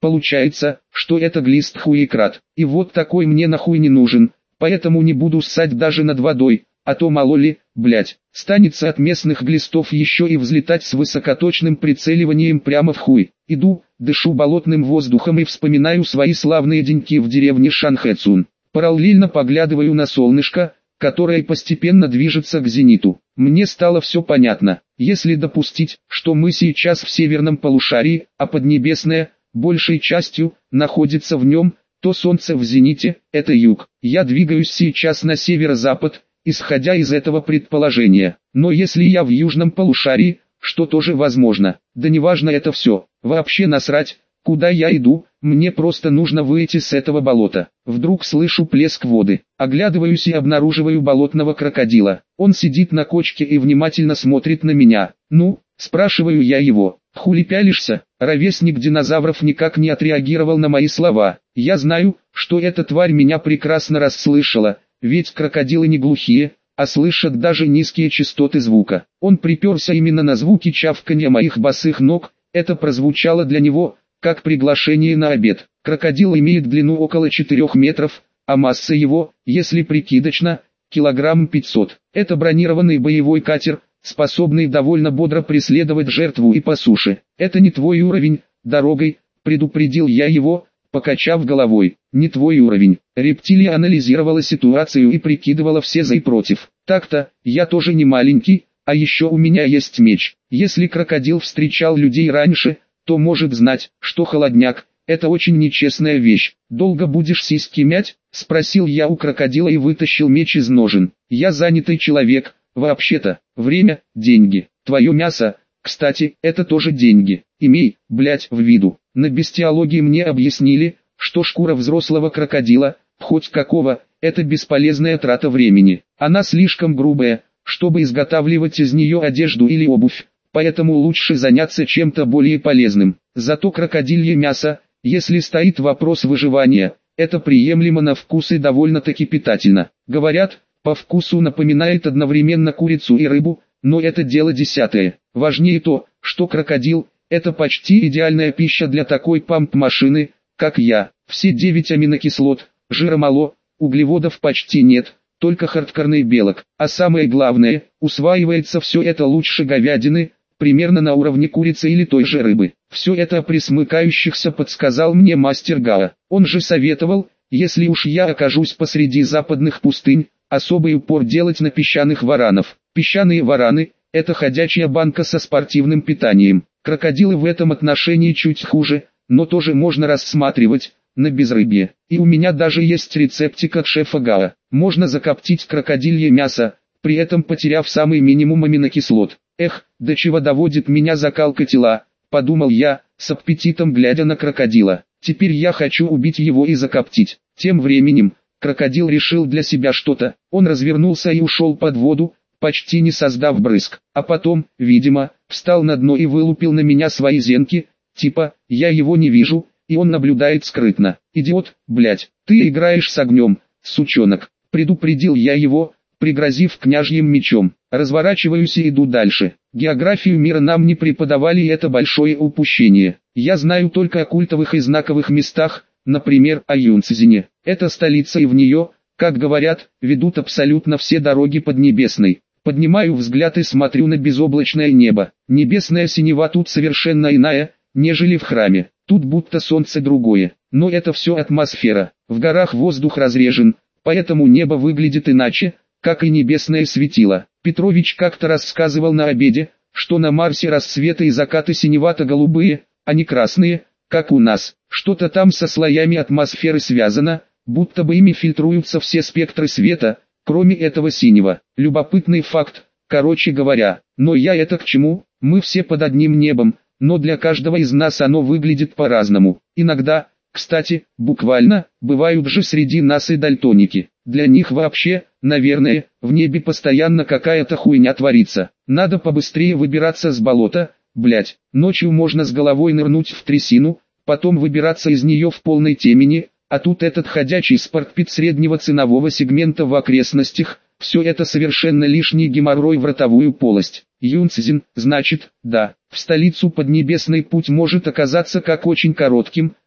получается, что это глист хуекрат. И вот такой мне нахуй не нужен, поэтому не буду ссать даже над водой, а то мало ли, блять, станется от местных глистов еще и взлетать с высокоточным прицеливанием прямо в хуй. Иду, дышу болотным воздухом и вспоминаю свои славные деньки в деревне Шанхэцун. Параллельно поглядываю на солнышко, которое постепенно движется к зениту. Мне стало все понятно. Если допустить, что мы сейчас в северном полушарии, а Поднебесная, большей частью, находится в нем, то солнце в зените – это юг. Я двигаюсь сейчас на северо-запад, исходя из этого предположения. Но если я в южном полушарии, что тоже возможно, да неважно это все, вообще насрать, куда я иду, мне просто нужно выйти с этого болота. Вдруг слышу плеск воды, оглядываюсь и обнаруживаю болотного крокодила. Он сидит на кочке и внимательно смотрит на меня. «Ну?» – спрашиваю я его. «Хули пялишься?» Ровесник динозавров никак не отреагировал на мои слова. Я знаю, что эта тварь меня прекрасно расслышала, ведь крокодилы не глухие, а слышат даже низкие частоты звука. Он приперся именно на звуки чавканья моих босых ног, это прозвучало для него как приглашение на обед. Крокодил имеет длину около 4 метров, а масса его, если прикидочно, килограмм 500. Это бронированный боевой катер, способный довольно бодро преследовать жертву и по суше. Это не твой уровень, дорогой, предупредил я его, покачав головой. Не твой уровень. Рептилия анализировала ситуацию и прикидывала все за и против. Так-то, я тоже не маленький, а еще у меня есть меч. Если крокодил встречал людей раньше, то может знать, что холодняк – это очень нечестная вещь. «Долго будешь сиськи мять?» – спросил я у крокодила и вытащил меч из ножен. «Я занятый человек, вообще-то, время – деньги. Твое мясо, кстати, это тоже деньги. Имей, блять, в виду». На бестиологии мне объяснили, что шкура взрослого крокодила, хоть какого, это бесполезная трата времени. Она слишком грубая, чтобы изготавливать из нее одежду или обувь. Поэтому лучше заняться чем-то более полезным. Зато крокодилье мясо, если стоит вопрос выживания, это приемлемо на вкус и довольно-таки питательно. Говорят, по вкусу напоминает одновременно курицу и рыбу, но это дело десятое. Важнее то, что крокодил – это почти идеальная пища для такой памп-машины, как я. Все 9 аминокислот, жира мало, углеводов почти нет, только хардкорный белок. А самое главное, усваивается все это лучше говядины, примерно на уровне курицы или той же рыбы. Все это о пресмыкающихся подсказал мне мастер Гао. Он же советовал, если уж я окажусь посреди западных пустынь, особый упор делать на песчаных варанов. Песчаные вараны – это ходячая банка со спортивным питанием. Крокодилы в этом отношении чуть хуже, но тоже можно рассматривать на безрыбье. И у меня даже есть рецептик от шефа Гао. Можно закоптить крокодилье мясо, при этом потеряв самый минимум аминокислот. Эх, до чего доводит меня закалка тела, подумал я, с аппетитом глядя на крокодила. Теперь я хочу убить его и закоптить. Тем временем, крокодил решил для себя что-то. Он развернулся и ушел под воду, почти не создав брызг. А потом, видимо, встал на дно и вылупил на меня свои зенки, типа, я его не вижу, и он наблюдает скрытно. Идиот, блять, ты играешь с огнем, сучонок. Предупредил я его, пригрозив княжьим мечом. Разворачиваюсь и иду дальше. Географию мира нам не преподавали, и это большое упущение. Я знаю только о культовых и знаковых местах, например, о Юнцзине. Это столица, и в нее, как говорят, ведут абсолютно все дороги Поднебесной. Поднимаю взгляд и смотрю на безоблачное небо. Небесная синева тут совершенно иная, нежели в храме. Тут будто солнце другое. Но это все атмосфера. В горах воздух разрежен, поэтому небо выглядит иначе, как и небесное светило. Петрович как-то рассказывал на обеде, что на Марсе рассветы и закаты синевато-голубые, а не красные, как у нас. Что-то там со слоями атмосферы связано, будто бы ими фильтруются все спектры света, кроме этого синего. Любопытный факт, короче говоря. Но я это к чему? Мы все под одним небом, но для каждого из нас оно выглядит по-разному. Иногда, кстати, буквально, бывают же среди нас и дальтоники. Для них вообще, наверное, в небе постоянно какая-то хуйня творится. Надо побыстрее выбираться с болота, блять. Ночью можно с головой нырнуть в трясину, потом выбираться из нее в полной темени, а тут этот ходячий спортпит среднего ценового сегмента в окрестностях. Все это совершенно лишний геморрой в ротовую полость. Юнцзин, значит, да, в столицу Поднебесный путь может оказаться как очень коротким,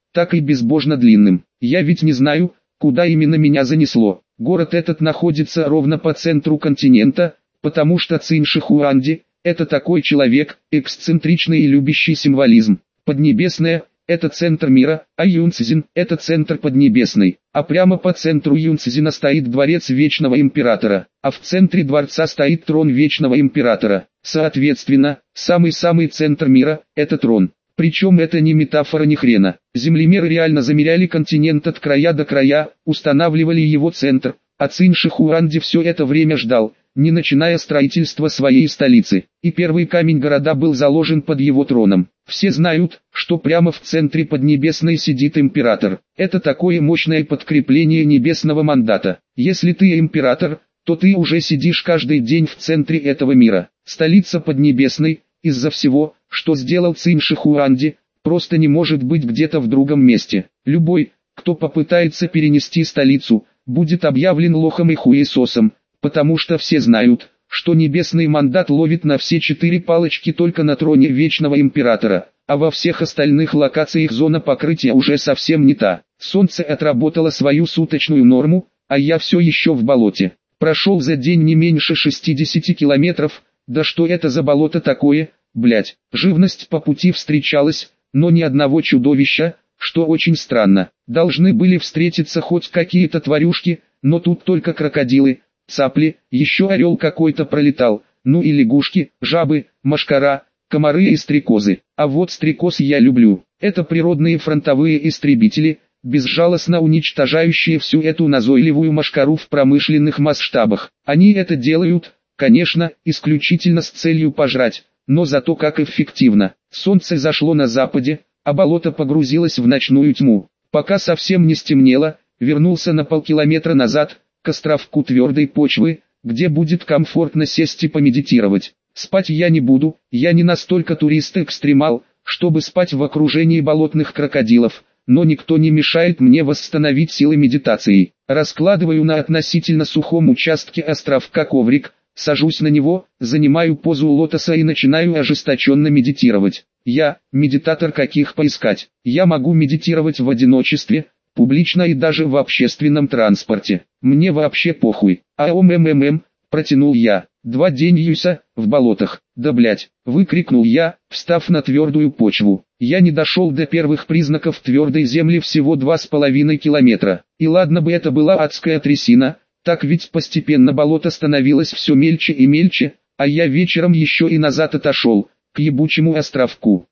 так и безбожно длинным. Я ведь не знаю, куда именно меня занесло. Город этот находится ровно по центру континента, потому что Циншихуанди – это такой человек, эксцентричный и любящий символизм. Поднебесная – это центр мира, а Юнцзин – это центр Поднебесной. А прямо по центру Юнцзина стоит дворец Вечного Императора, а в центре дворца стоит трон Вечного Императора. Соответственно, самый-самый центр мира – это трон. Причем это не метафора ни хрена. Землемеры реально замеряли континент от края до края, устанавливали его центр, а Циншихуанди все это время ждал, не начиная строительство своей столицы. И первый камень города был заложен под его троном. Все знают, что прямо в центре Поднебесной сидит император. Это такое мощное подкрепление небесного мандата. Если ты император, то ты уже сидишь каждый день в центре этого мира. Столица Поднебесной, из-за всего, что сделал Циншихуанди, просто не может быть где-то в другом месте. Любой, кто попытается перенести столицу, будет объявлен лохом и хуесосом, потому что все знают, что небесный мандат ловит на все 4 палочки только на троне Вечного Императора, а во всех остальных локациях зона покрытия уже совсем не та. Солнце отработало свою суточную норму, а я все еще в болоте. Прошел за день не меньше 60 километров. Да что это за болото такое, блять? Живность по пути встречалась, но ни одного чудовища, что очень странно. Должны были встретиться хоть какие-то тварюшки, но тут только крокодилы, цапли, еще орел какой-то пролетал, ну и лягушки, жабы, мошкара, комары и стрекозы. А вот стрекоз я люблю. Это природные фронтовые истребители, безжалостно уничтожающие всю эту назойливую мошкару в промышленных масштабах. Они это делают, конечно, исключительно с целью пожрать, но зато как эффективно. Солнце зашло на западе, а болото погрузилось в ночную тьму. Пока совсем не стемнело, вернулся на полкилометра назад, к островку твердой почвы, где будет комфортно сесть и помедитировать. Спать я не буду, я не настолько турист-экстремал, чтобы спать в окружении болотных крокодилов, но никто не мешает мне восстановить силы медитации. Раскладываю на относительно сухом участке островка коврик, сажусь на него, занимаю позу лотоса и начинаю ожесточенно медитировать. Я, медитатор каких поискать. Я могу медитировать в одиночестве, публично и даже в общественном транспорте. Мне вообще похуй. Протянул я. 2 дня в болотах. Да блять, выкрикнул я, встав на твердую почву. Я не дошел до первых признаков твердой земли всего 2,5 километра. И ладно бы это была адская трясина, так ведь постепенно болото становилось все мельче и мельче, а я вечером еще и назад отошел, к ебучему островку.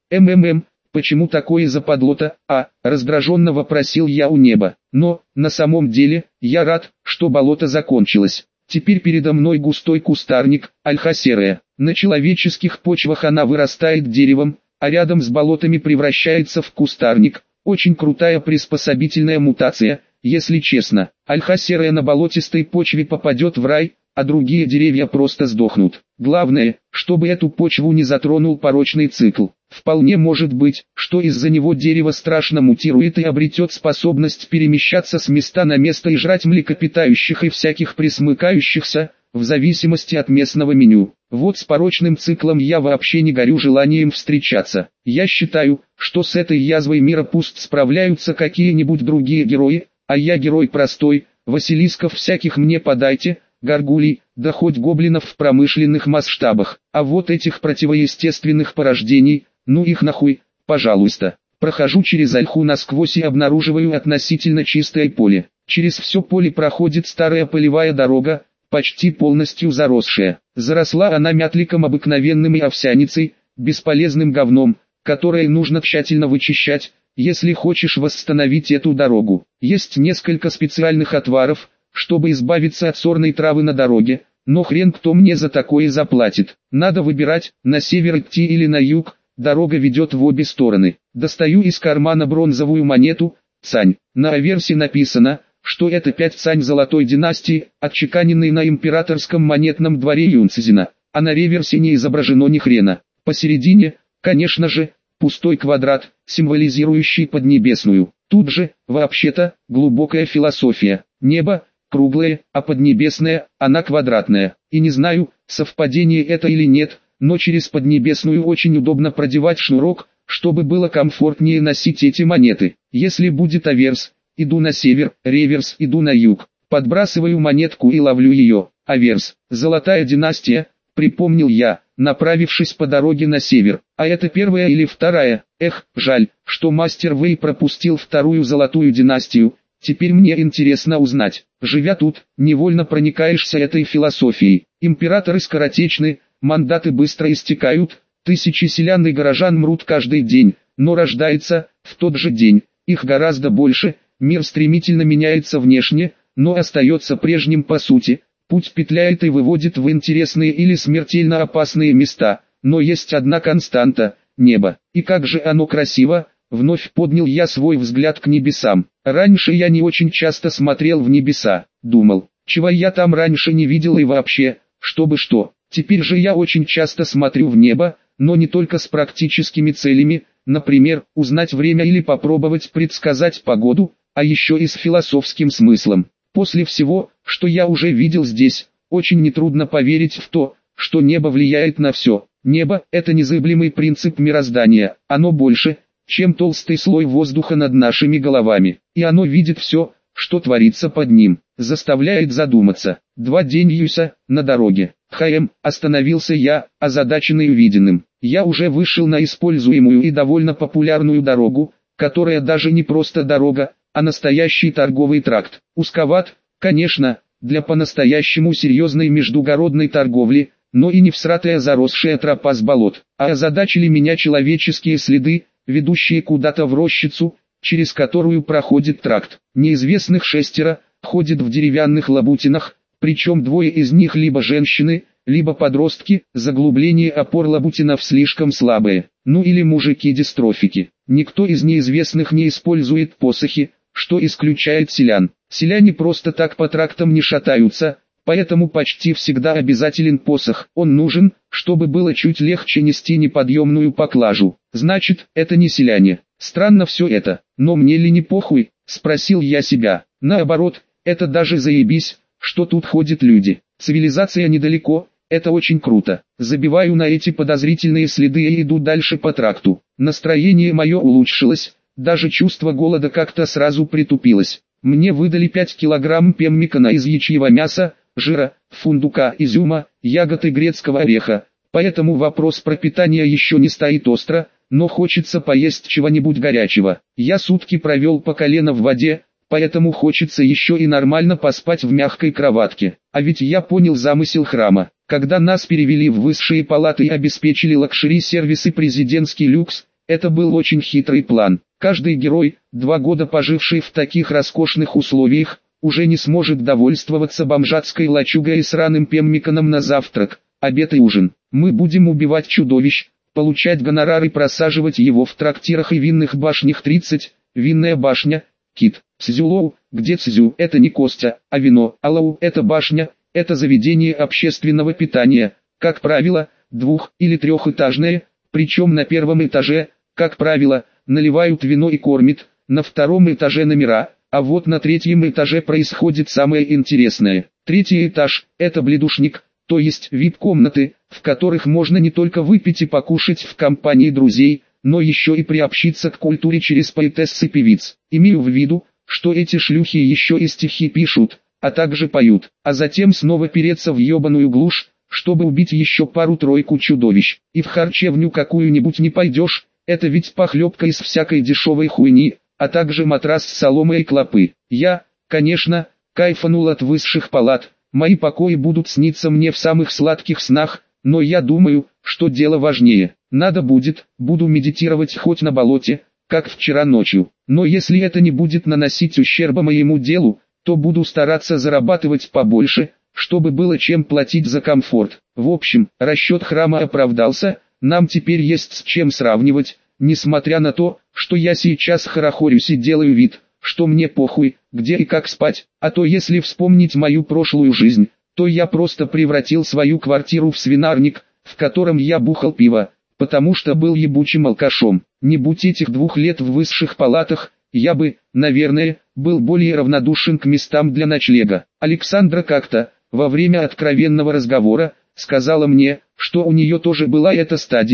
Почему такое западло-то, раздраженно вопросил я у неба. Но, на самом деле, я рад, что болото закончилось. Теперь передо мной густой кустарник, ольха-серая. На человеческих почвах она вырастает деревом, а рядом с болотами превращается в кустарник. Очень крутая приспособительная мутация, если честно. Ольха-серая на болотистой почве попадет в рай, а другие деревья просто сдохнут. Главное, чтобы эту почву не затронул порочный цикл. Вполне может быть, что из-за него дерево страшно мутирует и обретет способность перемещаться с места на место и жрать млекопитающих и всяких пресмыкающихся, в зависимости от местного меню. Вот с порочным циклом я вообще не горю желанием встречаться. Я считаю, что с этой язвой мира пусть справляются какие-нибудь другие герои, а я герой простой, Василисков всяких мне подайте, горгулей, да хоть гоблинов в промышленных масштабах. А вот этих противоестественных порождений, ну их нахуй, пожалуйста. Прохожу через ольху насквозь и обнаруживаю относительно чистое поле. Через все поле проходит старая полевая дорога, почти полностью заросшая. Заросла она мятликом обыкновенным и овсяницей, бесполезным говном, которое нужно тщательно вычищать, если хочешь восстановить эту дорогу. Есть несколько специальных отваров, чтобы избавиться от сорной травы на дороге, но хрен кто мне за такое заплатит. Надо выбирать, на север идти или на юг, дорога ведет в обе стороны. Достаю из кармана бронзовую монету, цань. На аверсе написано, что это 5 цань золотой династии, отчеканенный на императорском монетном дворе Юнцзина, а на реверсе не изображено ни хрена. Посередине, конечно же, пустой квадрат, символизирующий Поднебесную. Тут же, вообще-то, глубокая философия. Небо круглое, а Поднебесная, она квадратная. И не знаю, совпадение это или нет, но через Поднебесную очень удобно продевать шнурок, чтобы было комфортнее носить эти монеты. Если будет аверс, иду на север, реверс, иду на юг. Подбрасываю монетку и ловлю ее. Аверс, золотая династия, припомнил я, направившись по дороге на север. А это первая или вторая? Эх, жаль, что мастер Вэй пропустил вторую золотую династию. Теперь мне интересно узнать. Живя тут, невольно проникаешься этой философией. Императоры скоротечны, мандаты быстро истекают, тысячи селян и горожан мрут каждый день, но рождается в тот же день. Их гораздо больше, мир стремительно меняется внешне, но остается прежним по сути. Путь петляет и выводит в интересные или смертельно опасные места, но есть одна константа – небо. И как же оно красиво! Вновь поднял я свой взгляд к небесам. Раньше я не очень часто смотрел в небеса, думал, чего я там раньше не видел и вообще, чтобы что. Теперь же я очень часто смотрю в небо, но не только с практическими целями, например, узнать время или попробовать предсказать погоду, а еще и с философским смыслом. После всего, что я уже видел здесь, очень нетрудно поверить в то, что небо влияет на все. Небо – это незыблемый принцип мироздания, оно больше, чем толстый слой воздуха над нашими головами, и оно видит все, что творится под ним, заставляет задуматься. 2 дня Юса, на дороге. Остановился я, озадаченный увиденным. Я уже вышел на используемую и довольно популярную дорогу, которая даже не просто дорога, а настоящий торговый тракт. Узковат, конечно, для по-настоящему серьезной междугородной торговли, но и не всратая заросшая тропа с болот. А озадачили меня человеческие следы, ведущие куда-то в рощицу, через которую проходит тракт. Неизвестных 6 ходят в деревянных лабутинах, причем 2 из них либо женщины, либо подростки, заглубление опор лабутинов слишком слабые, ну или мужики-дистрофики. Никто из неизвестных не использует посохи, что исключает селян. Селяне просто так по трактам не шатаются, поэтому почти всегда обязателен посох. Он нужен, чтобы было чуть легче нести неподъемную поклажу. Значит, это не селяне. Странно все это, но мне ли не похуй, спросил я себя. Наоборот, это даже заебись, что тут ходят люди. Цивилизация недалеко, это очень круто. Забиваю на эти подозрительные следы и иду дальше по тракту. Настроение мое улучшилось, даже чувство голода как-то сразу притупилось. Мне выдали 5 килограмм пеммикана из ячьего мяса, жира, фундука, изюма, ягод и грецкого ореха. Поэтому вопрос про питание еще не стоит остро, но хочется поесть чего-нибудь горячего. Я сутки провел по колено в воде, поэтому хочется еще и нормально поспать в мягкой кроватке. А ведь я понял замысел храма. Когда нас перевели в высшие палаты и обеспечили лакшери-сервис и президентский люкс, это был очень хитрый план. Каждый герой, 2 года поживший в таких роскошных условиях, уже не сможет довольствоваться бомжатской лачугой и сраным пеммиканом на завтрак, обед и ужин. Мы будем убивать чудовищ, получать гонорар и просаживать его в трактирах и винных башнях. 30. Винная башня, Кит. Цзюлоу, где Цзю – это не Костя, а вино, а Лоу – это башня, это заведение общественного питания, как правило, 2- или 3-этажное, причем на 1-м этаже, как правило, наливают вино и кормят, на 2-м этаже номера, а вот на 3-м этаже происходит самое интересное. 3-й этаж – это бледушник, то есть вип-комнаты, в которых можно не только выпить и покушать в компании друзей, но еще и приобщиться к культуре через поэтесс и певиц. Имею в виду, что эти шлюхи еще и стихи пишут, а также поют, а затем снова переться в ебаную глушь, чтобы убить еще пару-тройку чудовищ. И в харчевню какую-нибудь не пойдешь, это ведь похлебка из всякой дешевой хуйни, а также матрас с соломой и клопы. Я, конечно, кайфанул от высших палат, мои покои будут сниться мне в самых сладких снах, но я думаю, что дело важнее. Надо будет, буду медитировать хоть на болоте, как вчера ночью. Но если это не будет наносить ущерба моему делу, то буду стараться зарабатывать побольше, чтобы было чем платить за комфорт. В общем, расчет храма оправдался, нам теперь есть с чем сравнивать, несмотря на то, что я сейчас хорохорюсь и делаю вид, что мне похуй, где и как спать. А то если вспомнить мою прошлую жизнь, то я просто превратил свою квартиру в свинарник, в котором я бухал пиво, потому что был ебучим алкашом. Не будь этих 2 лет в высших палатах, я бы, наверное, был более равнодушен к местам для ночлега. Александра как-то, во время откровенного разговора, сказала мне, что у нее тоже была эта стадия,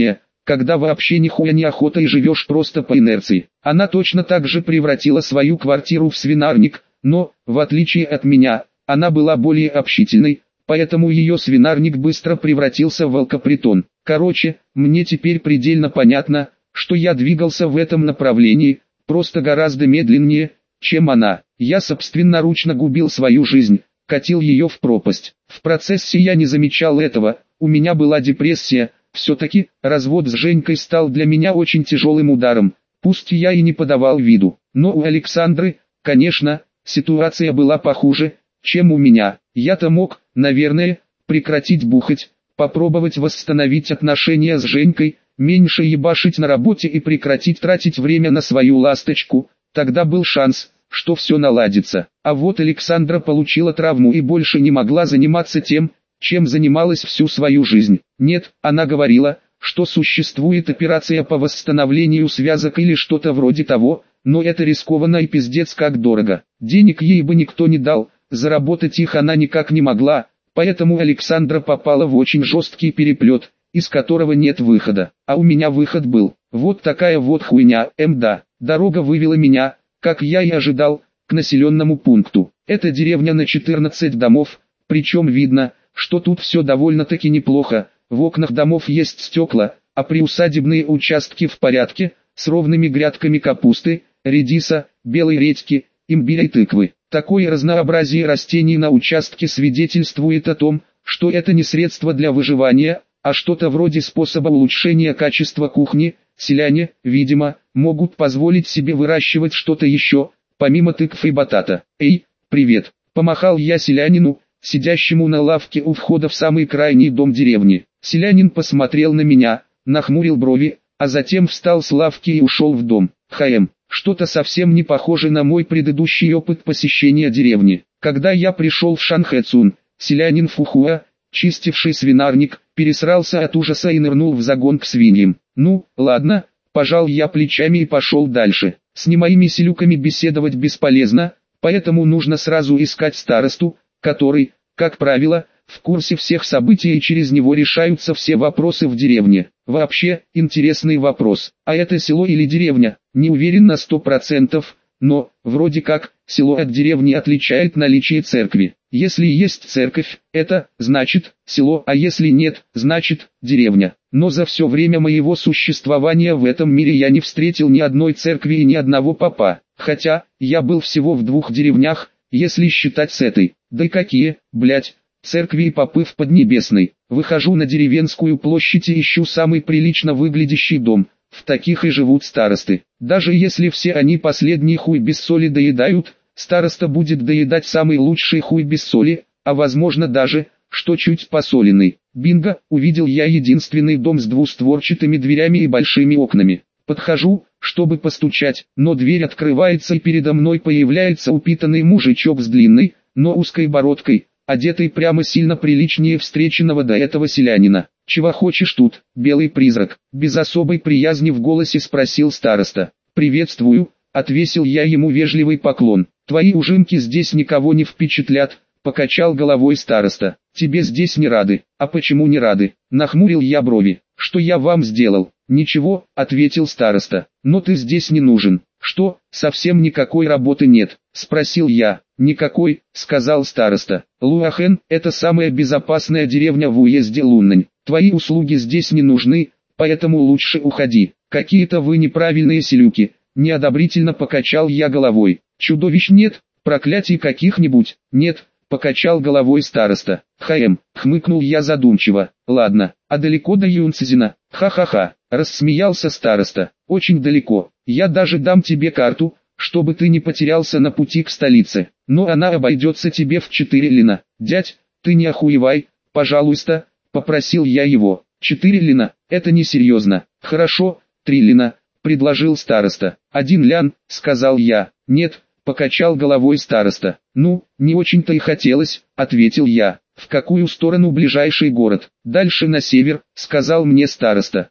когда вообще нихуя не охота и живешь просто по инерции. Она точно так же превратила свою квартиру в свинарник, но, в отличие от меня, она была более общительной, поэтому ее свинарник быстро превратился в алкопритон. Короче, мне теперь предельно понятно, что я двигался в этом направлении, просто гораздо медленнее, чем она. Я собственноручно губил свою жизнь, катил ее в пропасть. В процессе я не замечал этого, у меня была депрессия, все-таки развод с Женькой стал для меня очень тяжелым ударом, пусть я и не подавал виду. Но у Александры, конечно, ситуация была похуже, чем у меня. Я-то мог, наверное, прекратить бухать, попробовать восстановить отношения с Женькой, меньше ебашить на работе и прекратить тратить время на свою ласточку, тогда был шанс, что все наладится. А вот Александра получила травму и больше не могла заниматься тем, чем занималась всю свою жизнь. Нет, она говорила, что существует операция по восстановлению связок или что-то вроде того, но это рискованно и пиздец как дорого. Денег ей бы никто не дал, заработать их она никак не могла, поэтому Александра попала в очень жесткий переплет, из которого нет выхода. А у меня выход был. Вот такая вот хуйня, да. Дорога вывела меня, как я и ожидал, к населенному пункту. Это деревня на 14 домов, причем видно, что тут все довольно-таки неплохо. В окнах домов есть стекла, а приусадебные участки в порядке, с ровными грядками капусты, редиса, белой редьки, имбиря и тыквы. Такое разнообразие растений на участке свидетельствует о том, что это не средство для выживания, а что-то вроде способа улучшения качества кухни. Селяне, видимо, могут позволить себе выращивать что-то еще, помимо тыкв и батата. «Эй, привет!» – помахал я селянину, сидящему на лавке у входа в самый крайний дом деревни. Селянин посмотрел на меня, нахмурил брови, а затем встал с лавки и ушел в дом. Что-то совсем не похоже на мой предыдущий опыт посещения деревни. Когда я пришел в Шанхэцун, селянин Фухуа, чистивший свинарник, пересрался от ужаса и нырнул в загон к свиньям. Ну, ладно, пожал я плечами и пошел дальше. С немоими селюками беседовать бесполезно, поэтому нужно сразу искать старосту, который, как правило, в курсе всех событий и через него решаются все вопросы в деревне. Вообще, интересный вопрос. А это село или деревня? Не уверен на 100%, но, вроде как, село от деревни отличает наличие церкви. Если есть церковь, это, значит, село, а если нет, значит, деревня. Но за все время моего существования в этом мире я не встретил ни одной церкви и ни одного попа. Хотя, я был всего в 2 деревнях, если считать с этой. Да и какие, блять, церкви и попы в Поднебесной. Выхожу на деревенскую площадь и ищу самый прилично выглядящий дом. В таких и живут старосты. Даже если все они последний хуй без соли доедают, староста будет доедать самый лучший хуй без соли, а возможно даже, что чуть посоленный. Бинго, увидел я единственный дом с двустворчатыми дверями и большими окнами. Подхожу, чтобы постучать, но дверь открывается и передо мной появляется упитанный мужичок с длинной, но узкой бородкой, одетый прямо сильно приличнее встреченного до этого селянина. «Чего хочешь тут, белый призрак?» Без особой приязни в голосе спросил староста. «Приветствую», отвесил я ему вежливый поклон. «Твои ужинки здесь никого не впечатлят», покачал головой староста. «Тебе здесь не рады». «А почему не рады?» Нахмурил я брови. «Что я вам сделал?» «Ничего», ответил староста. «Но ты здесь не нужен». «Что, совсем никакой работы нет?» Спросил я. «Никакой», сказал староста. «Луахен – это самая безопасная деревня в уезде Луннань. Твои услуги здесь не нужны, поэтому лучше уходи. Какие-то вы неправильные селюки». Неодобрительно покачал я головой. «Чудовищ нет, проклятий каких-нибудь?» «Нет», покачал головой староста. Хмыкнул я задумчиво. «Ладно, а далеко до Юнцзина?» «Ха-ха-ха», рассмеялся староста. «Очень далеко. Я даже дам тебе карту, чтобы ты не потерялся на пути к столице. Но она обойдется тебе в 4 лина». «Дядь, ты не охуевай, пожалуйста», попросил я его. 4 лина, это несерьезно. «Хорошо, 3 лина», предложил староста. 1 лян, сказал я. «Нет», покачал головой староста. «Ну, не очень-то и хотелось», ответил я. «В какую сторону ближайший город?» «Дальше на север», сказал мне староста.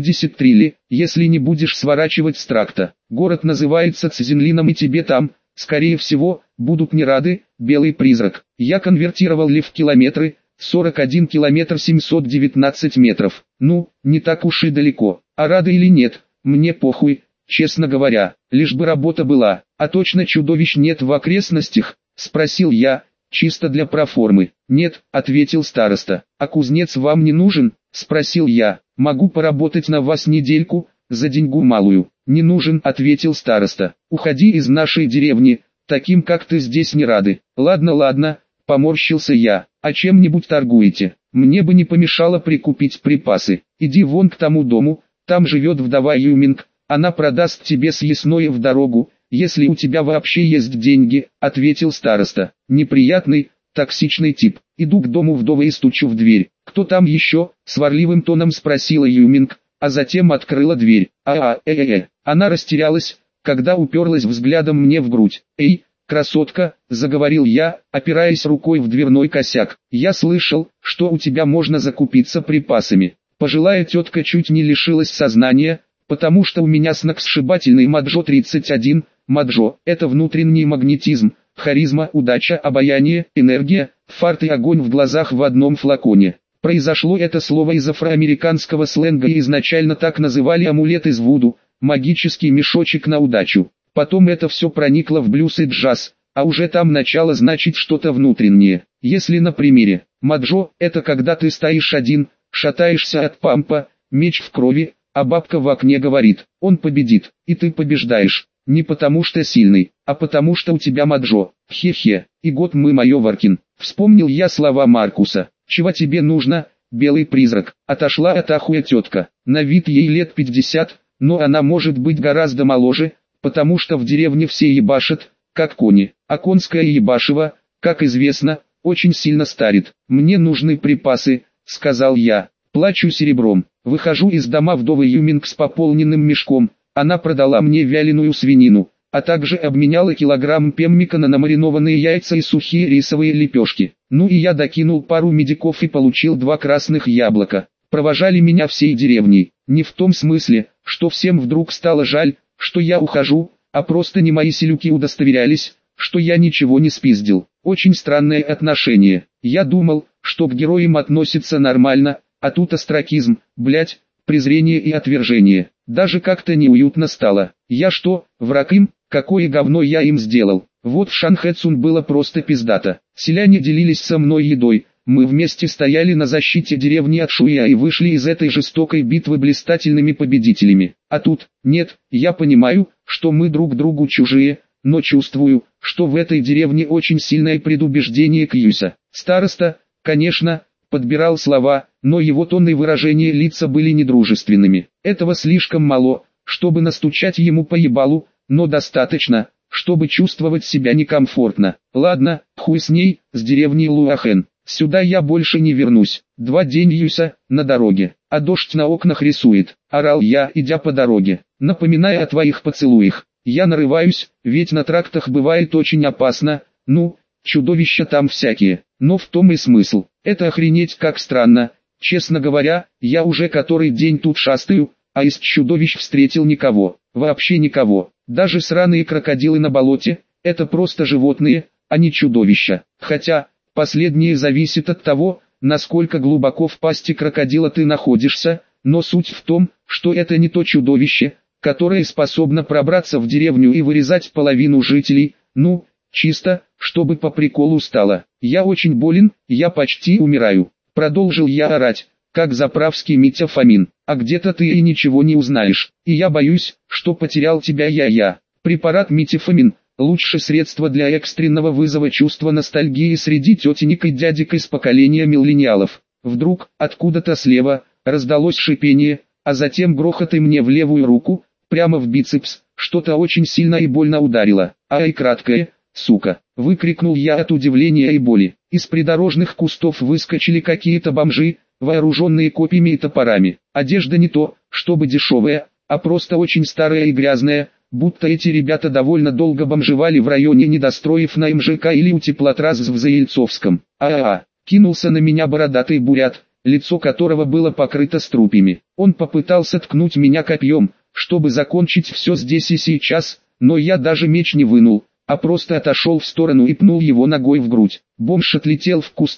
73 ли, если не будешь сворачивать с тракта. Город называется Цзинлином и тебе там, скорее всего, будут не рады, белый призрак». Я конвертировал ли в километры, 41 километр 719 метров. Ну, не так уж и далеко. А рада или нет, мне похуй, честно говоря, лишь бы работа была. А точно чудовищ нет в окрестностях? Спросил я, чисто для проформы. Нет, ответил староста. А кузнец вам не нужен? Спросил я. Могу поработать на вас недельку, за деньгу малую. Не нужен, ответил староста. Уходи из нашей деревни, таким как ты здесь не рады. Ладно, ладно, поморщился я. А чем-нибудь торгуете? Мне бы не помешало прикупить припасы. Иди вон к тому дому, там живет вдова Юминг, она продаст тебе съестное в дорогу, если у тебя вообще есть деньги, ответил староста. Неприятный, токсичный тип. Иду к дому вдовы и стучу в дверь. Кто там еще? Сварливым тоном спросила Юминг, а затем открыла дверь. Она растерялась, когда уперлась взглядом мне в грудь. Эй, красотка, заговорил я, опираясь рукой в дверной косяк. Я слышал, что у тебя можно закупиться припасами. Пожилая тетка чуть не лишилась сознания, потому что у меня сногсшибательный Маджо 31. Маджо – это внутренний магнетизм, харизма, удача, обаяние, энергия, фарт и огонь в глазах в одном флаконе. Произошло это слово из афроамериканского сленга и изначально так называли амулет из вуду, магический мешочек на удачу. Потом это все проникло в блюз и джаз, а уже там начало значить что-то внутреннее. Если на примере, Маджо – это когда ты стоишь один, шатаешься от пампа, меч в крови, а бабка в окне говорит, он победит, и ты побеждаешь. Не потому что сильный, а потому что у тебя Маджо. Хе-хе, и год мы Майоворкин. Вспомнил я слова Маркуса. Чего тебе нужно, белый призрак? Отошла от ахуя тетка. На вид ей лет 50, но она может быть гораздо моложе, потому что в деревне все ебашат, как кони. А конское ебашево, как известно, очень сильно старит. Мне нужны припасы, сказал я. Плачу серебром. Выхожу из дома вдовы Юминг с пополненным мешком. Она продала мне вяленую свинину, а также обменяла килограмм пеммика на намаринованные яйца и сухие рисовые лепешки. Ну и я докинул пару медиков и получил 2 красных яблока. Провожали меня всей деревней. Не в том смысле, что всем вдруг стало жаль, что я ухожу, а просто не мои селюки удостоверялись, что я ничего не спиздил. Очень странное отношение. Я думал, что к героям относятся нормально, а тут остракизм, блять, презрение и отвержение. Даже как-то неуютно стало. Я что, враг им? Какое говно я им сделал? Вот в Шанхэцун было просто пиздато. Селяне делились со мной едой. Мы вместе стояли на защите деревни от Шуя и вышли из этой жестокой битвы блистательными победителями. А тут, нет, я понимаю, что мы друг другу чужие, но чувствую, что в этой деревне очень сильное предубеждение к Юся. Староста, конечно, подбирал слова, но его тон и выражения лица были недружественными. Этого слишком мало, чтобы настучать ему по ебалу, но достаточно, чтобы чувствовать себя некомфортно. Ладно, хуй с ней, с деревни Луахен. Сюда я больше не вернусь. 2 дня Юся, на дороге, а дождь на окнах рисует. Орал я, идя по дороге, напоминая о твоих поцелуях. Я нарываюсь, ведь на трактах бывает очень опасно, ну, чудовища там всякие. Но в том и смысл. Это охренеть как странно. Честно говоря, я уже который день тут шастаю, а из чудовищ встретил никого. Вообще никого. Даже сраные крокодилы на болоте, это просто животные, а не чудовища. Хотя, последнее зависит от того, насколько глубоко в пасти крокодила ты находишься, но суть в том, что это не то чудовище, которое способно пробраться в деревню и вырезать половину жителей, ну, чисто, чтобы по приколу стало. Я очень болен, я почти умираю. Продолжил я орать, как заправский Митя Фомин. А где-то ты и ничего не узнаешь. И я боюсь, что потерял тебя я. Препарат Митя Фомин. Лучшее средство для экстренного вызова чувства ностальгии среди тетенек и дядек из поколения миллениалов. Вдруг, откуда-то слева, раздалось шипение, а затем грохот и мне в левую руку, прямо в бицепс, что-то очень сильно и больно ударило. Ай, краткое, сука, выкрикнул я от удивления и боли. Из придорожных кустов выскочили какие-то бомжи, вооруженные копьями и топорами. Одежда не то, чтобы дешевая, а просто очень старая и грязная, будто эти ребята довольно долго бомжевали в районе недостроев на МЖК или у теплотрасс в Заельцовском. Кинулся на меня бородатый бурят, лицо которого было покрыто струпьями. Он попытался ткнуть меня копьем, чтобы закончить все здесь и сейчас, но я даже меч не вынул, а просто отошел в сторону и пнул его ногой в грудь. Бомж отлетел в кусты,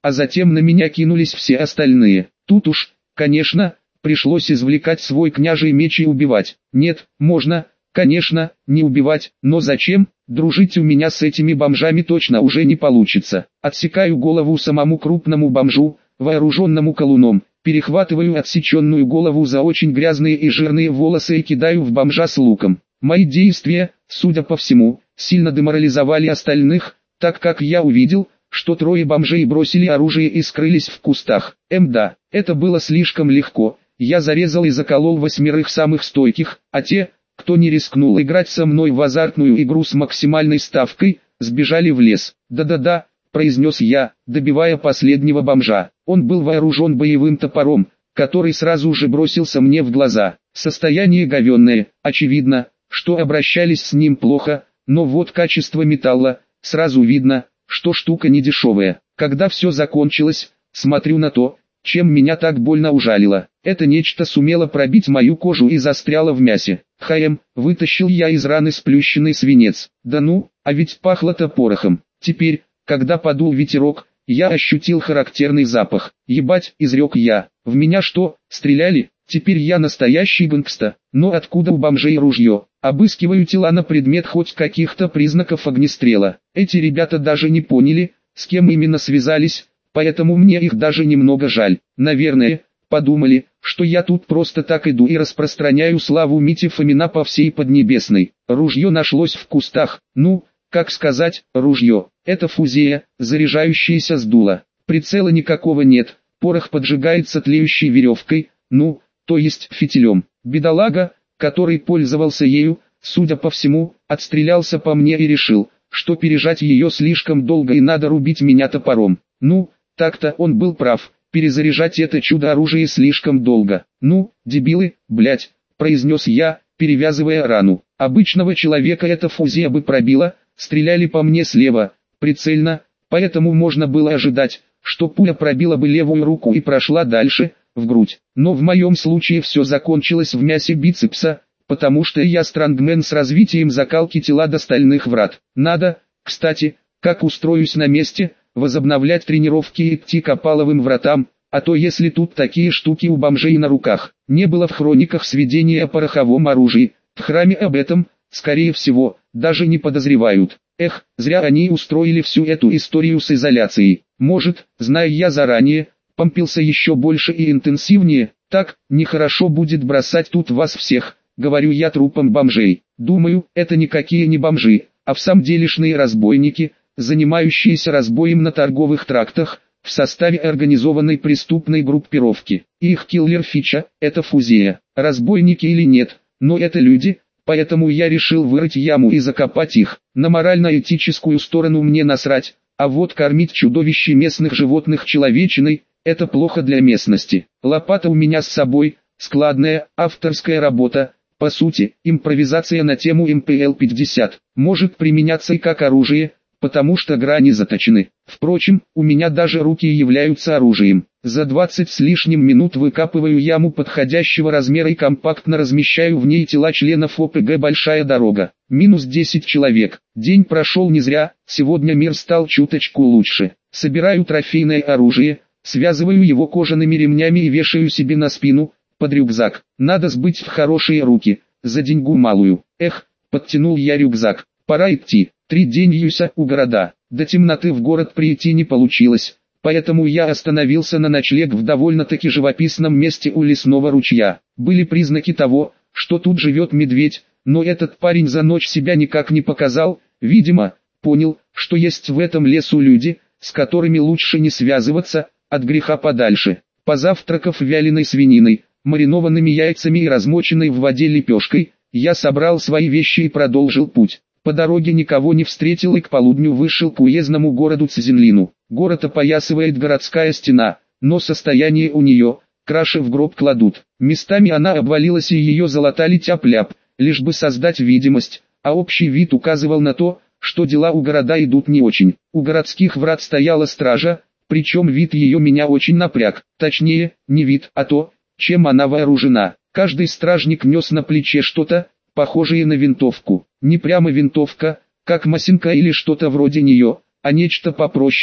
а затем на меня кинулись все остальные. Тут уж, конечно, пришлось извлекать свой княжий меч и убивать. Нет, можно, конечно, не убивать, но зачем? Дружить у меня с этими бомжами точно уже не получится. Отсекаю голову самому крупному бомжу, вооруженному колуном, перехватываю отсеченную голову за очень грязные и жирные волосы и кидаю в бомжа с луком. Мои действия, судя по всему, сильно деморализовали остальных, так как я увидел, что трое бомжей бросили оружие и скрылись в кустах. Да, это было слишком легко. Я зарезал и заколол 8 самых стойких, а те, кто не рискнул играть со мной в азартную игру с максимальной ставкой, сбежали в лес. «Да-да-да», — произнес я, добивая последнего бомжа. Он был вооружен боевым топором, который сразу же бросился мне в глаза. Состояние говенное, очевидно, что обращались с ним плохо, но вот качество металла, сразу видно, что штука не дешевая. Когда все закончилось, смотрю на то, чем меня так больно ужалило. Это нечто сумело пробить мою кожу и застряло в мясе. Вытащил я из раны сплющенный свинец. Да ну, а ведь пахло-то порохом. Теперь, когда подул ветерок, я ощутил характерный запах. Ебать, изрек я. В меня что, стреляли? Теперь я настоящий гангста. Но откуда у бомжей ружье? Обыскиваю тела на предмет хоть каких-то признаков огнестрела. Эти ребята даже не поняли, с кем именно связались, поэтому мне их даже немного жаль. Наверное, подумали, что я тут просто так иду и распространяю славу Мити Фомина по всей Поднебесной. Ружье нашлось в кустах. Ну, как сказать, ружье. Это фузея, заряжающаяся с дула. Прицела никакого нет, порох поджигается тлеющей веревкой, ну, то есть фитилем. Бедолага, который пользовался ею, судя по всему, отстрелялся по мне и решил, что пережать ее слишком долго и надо рубить меня топором. Ну, так-то он был прав, перезаряжать это чудо-оружие слишком долго. Ну, дебилы, блять, произнес я, перевязывая рану. Обычного человека эта фузея бы пробила, стреляли по мне слева, прицельно, поэтому можно было ожидать, что пуля пробила бы левую руку и прошла дальше, в грудь. Но в моем случае все закончилось в мясе бицепса, потому что я странгмен с развитием закалки тела до стальных врат. Надо, кстати, как устроюсь на месте, возобновлять тренировки и идти к опаловым вратам, а то если тут такие штуки у бомжей на руках. Не было в хрониках сведения о пороховом оружии, в храме об этом, скорее всего, даже не подозревают. Эх, зря они устроили всю эту историю с изоляцией. Может, зная я заранее, помпился еще больше и интенсивнее. Так, нехорошо будет бросать тут вас всех, говорю я трупам бомжей. Думаю, это никакие не бомжи, а в самом делешные разбойники, занимающиеся разбоем на торговых трактах, в составе организованной преступной группировки. Их киллер-фича – это фузея. Разбойники или нет, но это люди, поэтому я решил вырыть яму и закопать их. На морально-этическую сторону мне насрать, а вот кормить чудовище местных животных человечиной – это плохо для местности. Лопата у меня с собой, складная, авторская работа, по сути, импровизация на тему МПЛ-50, может применяться и как оружие, потому что грани заточены. Впрочем, у меня даже руки являются оружием. За 20 с лишним минут выкапываю яму подходящего размера и компактно размещаю в ней тела членов ОПГ «Большая дорога». Минус 10 человек. День прошел не зря, сегодня мир стал чуточку лучше. Собираю трофейное оружие, связываю его кожаными ремнями и вешаю себе на спину, под рюкзак. Надо сбыть в хорошие руки, за деньгу малую. Эх, подтянул я рюкзак. Пора идти. 3 дня юся у города. До темноты в город прийти не получилось, поэтому я остановился на ночлег в довольно-таки живописном месте у лесного ручья. Были признаки того, что тут живет медведь, но этот парень за ночь себя никак не показал, видимо, понял, что есть в этом лесу люди, с которыми лучше не связываться, от греха подальше. Позавтракав вяленой свининой, маринованными яйцами и размоченной в воде лепешкой, я собрал свои вещи и продолжил путь. По дороге никого не встретил и к полудню вышел к уездному городу Цзинлину. Город опоясывает городская стена, но состояние у нее, краши в гроб кладут. Местами она обвалилась и ее залатали тяп-ляп, лишь бы создать видимость, а общий вид указывал на то, что дела у города идут не очень. У городских врат стояла стража, причем вид ее меня очень напряг. Точнее, не вид, а то, чем она вооружена. Каждый стражник нес на плече что-то, похожее на винтовку. Не прямо винтовка, как Масинка или что-то вроде нее, а нечто попроще,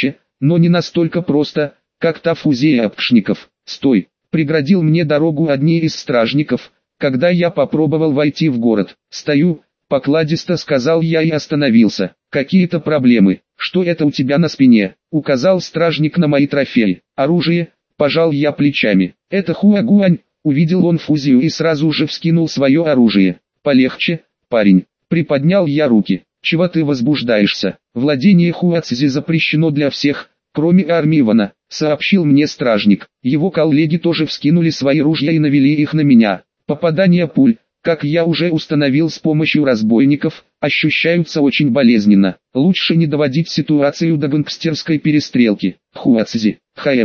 но не настолько просто, как та фузея апкшников. «Стой!» — преградил мне дорогу одни из стражников, когда я попробовал войти в город. «Стою!» — покладисто сказал я и остановился. «Какие-то проблемы. Что это у тебя на спине?» — указал стражник на мои трофеи. «Оружие», — пожал я плечами. «Это Хуагуань». Увидел он фузию и сразу же вскинул свое оружие. «Полегче, парень». Приподнял я руки. «Чего ты возбуждаешься? Владение Хуацзи запрещено для всех, кроме Армивана», — сообщил мне стражник. Его коллеги тоже вскинули свои ружья и навели их на меня. Попадания пуль, как я уже установил с помощью разбойников, ощущаются очень болезненно. Лучше не доводить ситуацию до гангстерской перестрелки. Хуацзи,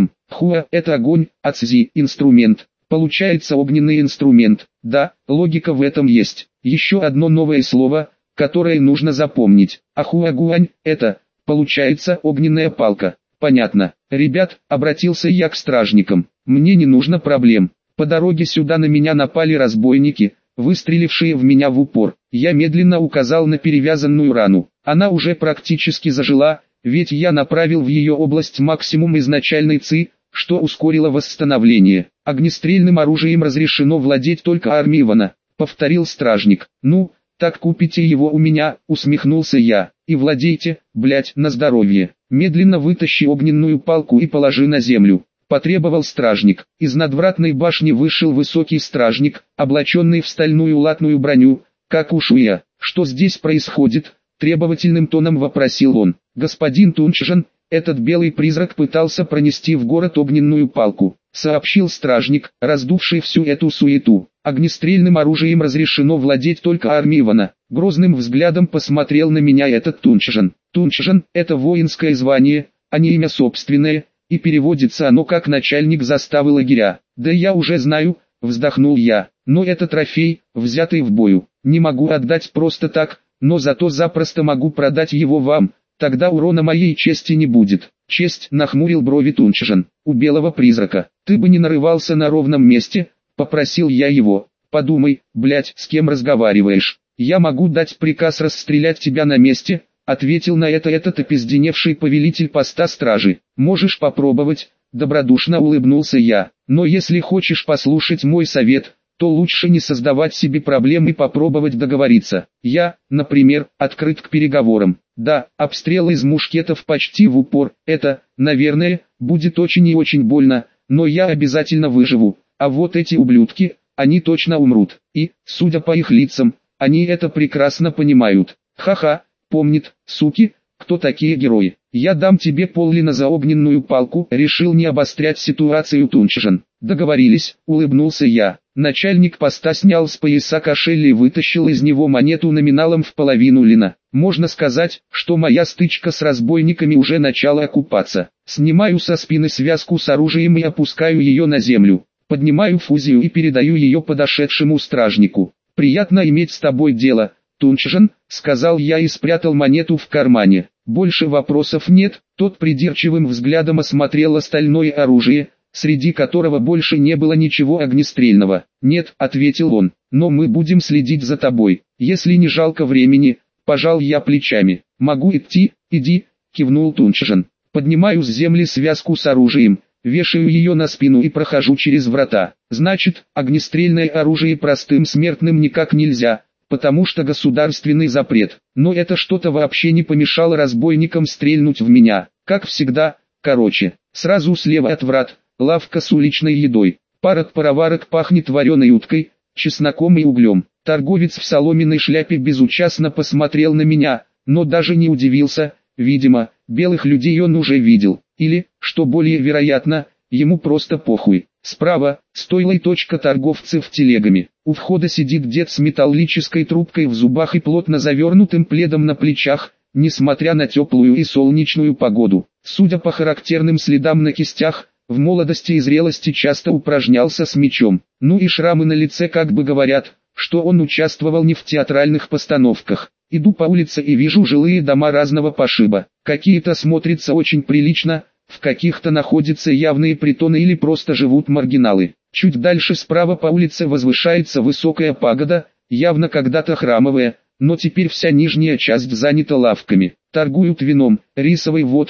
Хуа — это огонь, Ацзи — инструмент. Получается огненный инструмент. Да, логика в этом есть. Еще одно новое слово, которое нужно запомнить. А Хуагуань — это, получается, огненная палка. Понятно. Ребят, обратился я к стражникам. Мне не нужно проблем. По дороге сюда на меня напали разбойники, выстрелившие в меня в упор. Я медленно указал на перевязанную рану. Она уже практически зажила, ведь я направил в ее область максимум изначальной ЦИ, что ускорило восстановление. Огнестрельным оружием разрешено владеть только Армивана, повторил стражник. Ну, так купите его у меня, усмехнулся я, и владейте, блять, на здоровье. Медленно вытащи огненную палку и положи на землю. Потребовал стражник. Из надвратной башни вышел высокий стражник, облаченный в стальную латную броню, как у Шуя. «Что здесь происходит?» — требовательным тоном вопросил он. «Господин Тунчжан, этот белый призрак пытался пронести в город огненную палку», — сообщил стражник, раздувший всю эту суету. «Огнестрельным оружием разрешено владеть только Армивана». Грозным взглядом посмотрел на меня этот Тунчжан. Тунчжан — это воинское звание, а не имя собственное, и переводится оно как начальник заставы лагеря. «Да я уже знаю», — вздохнул я, — «но это трофей, взятый в бою. Не могу отдать просто так, но зато запросто могу продать его вам, тогда урона моей чести не будет». «Честь», — нахмурил брови Тунчжан, — «у белого призрака. Ты бы не нарывался на ровном месте», — попросил я его. «Подумай, блять, с кем разговариваешь. Я могу дать приказ расстрелять тебя на месте», — ответил на это этот опизденевший повелитель поста стражи. «Можешь попробовать», — добродушно улыбнулся я. «Но если хочешь послушать мой совет, то лучше не создавать себе проблем и попробовать договориться. Я, например, открыт к переговорам. Да, обстрел из мушкетов почти в упор, это, наверное, будет очень и очень больно, но я обязательно выживу. А вот эти ублюдки, они точно умрут. И, судя по их лицам, они это прекрасно понимают. Ха-ха, помнит, суки, кто такие герои. Я дам тебе пол-лина за огненную палку», — решил не обострять ситуацию Тунчжан. «Договорились», — улыбнулся я. Начальник поста снял с пояса кошель и вытащил из него монету номиналом в половину лина. Можно сказать, что моя стычка с разбойниками уже начала окупаться. Снимаю со спины связку с оружием и опускаю ее на землю. Поднимаю фузию и передаю ее подошедшему стражнику. «Приятно иметь с тобой дело, Тунчжан», — сказал я и спрятал монету в кармане. Больше вопросов нет. Тот придирчивым взглядом осмотрел остальное оружие, среди которого больше не было ничего огнестрельного. «Нет», — ответил он, — «но мы будем следить за тобой. Если не жалко времени», — пожал я плечами. «Могу идти?» «Иди», — кивнул Тунчжан. Поднимаю с земли связку с оружием, вешаю ее на спину и прохожу через врата. Значит, огнестрельное оружие простым смертным никак нельзя, потому что государственный запрет. Но это что-то вообще не помешало разбойникам стрельнуть в меня. Как всегда, короче, сразу слева от врат, лавка с уличной едой. Парок-пароварок пахнет вареной уткой, чесноком и углем. Торговец в соломенной шляпе безучастно посмотрел на меня, но даже не удивился. Видимо, белых людей он уже видел. Или, что более вероятно, ему просто похуй. Справа, стойло и точка торговцев телегами. У входа сидит дед с металлической трубкой в зубах и плотно завернутым пледом на плечах, несмотря на теплую и солнечную погоду. Судя по характерным следам на кистях, в молодости и зрелости часто упражнялся с мечом. Ну и шрамы на лице как бы говорят, что он участвовал не в театральных постановках. Иду по улице и вижу жилые дома разного пошиба. Какие-то смотрятся очень прилично, в каких-то находятся явные притоны или просто живут маргиналы. Чуть дальше справа по улице возвышается высокая пагода, явно когда-то храмовая, но теперь вся нижняя часть занята лавками. Торгуют вином, рисовой водкой,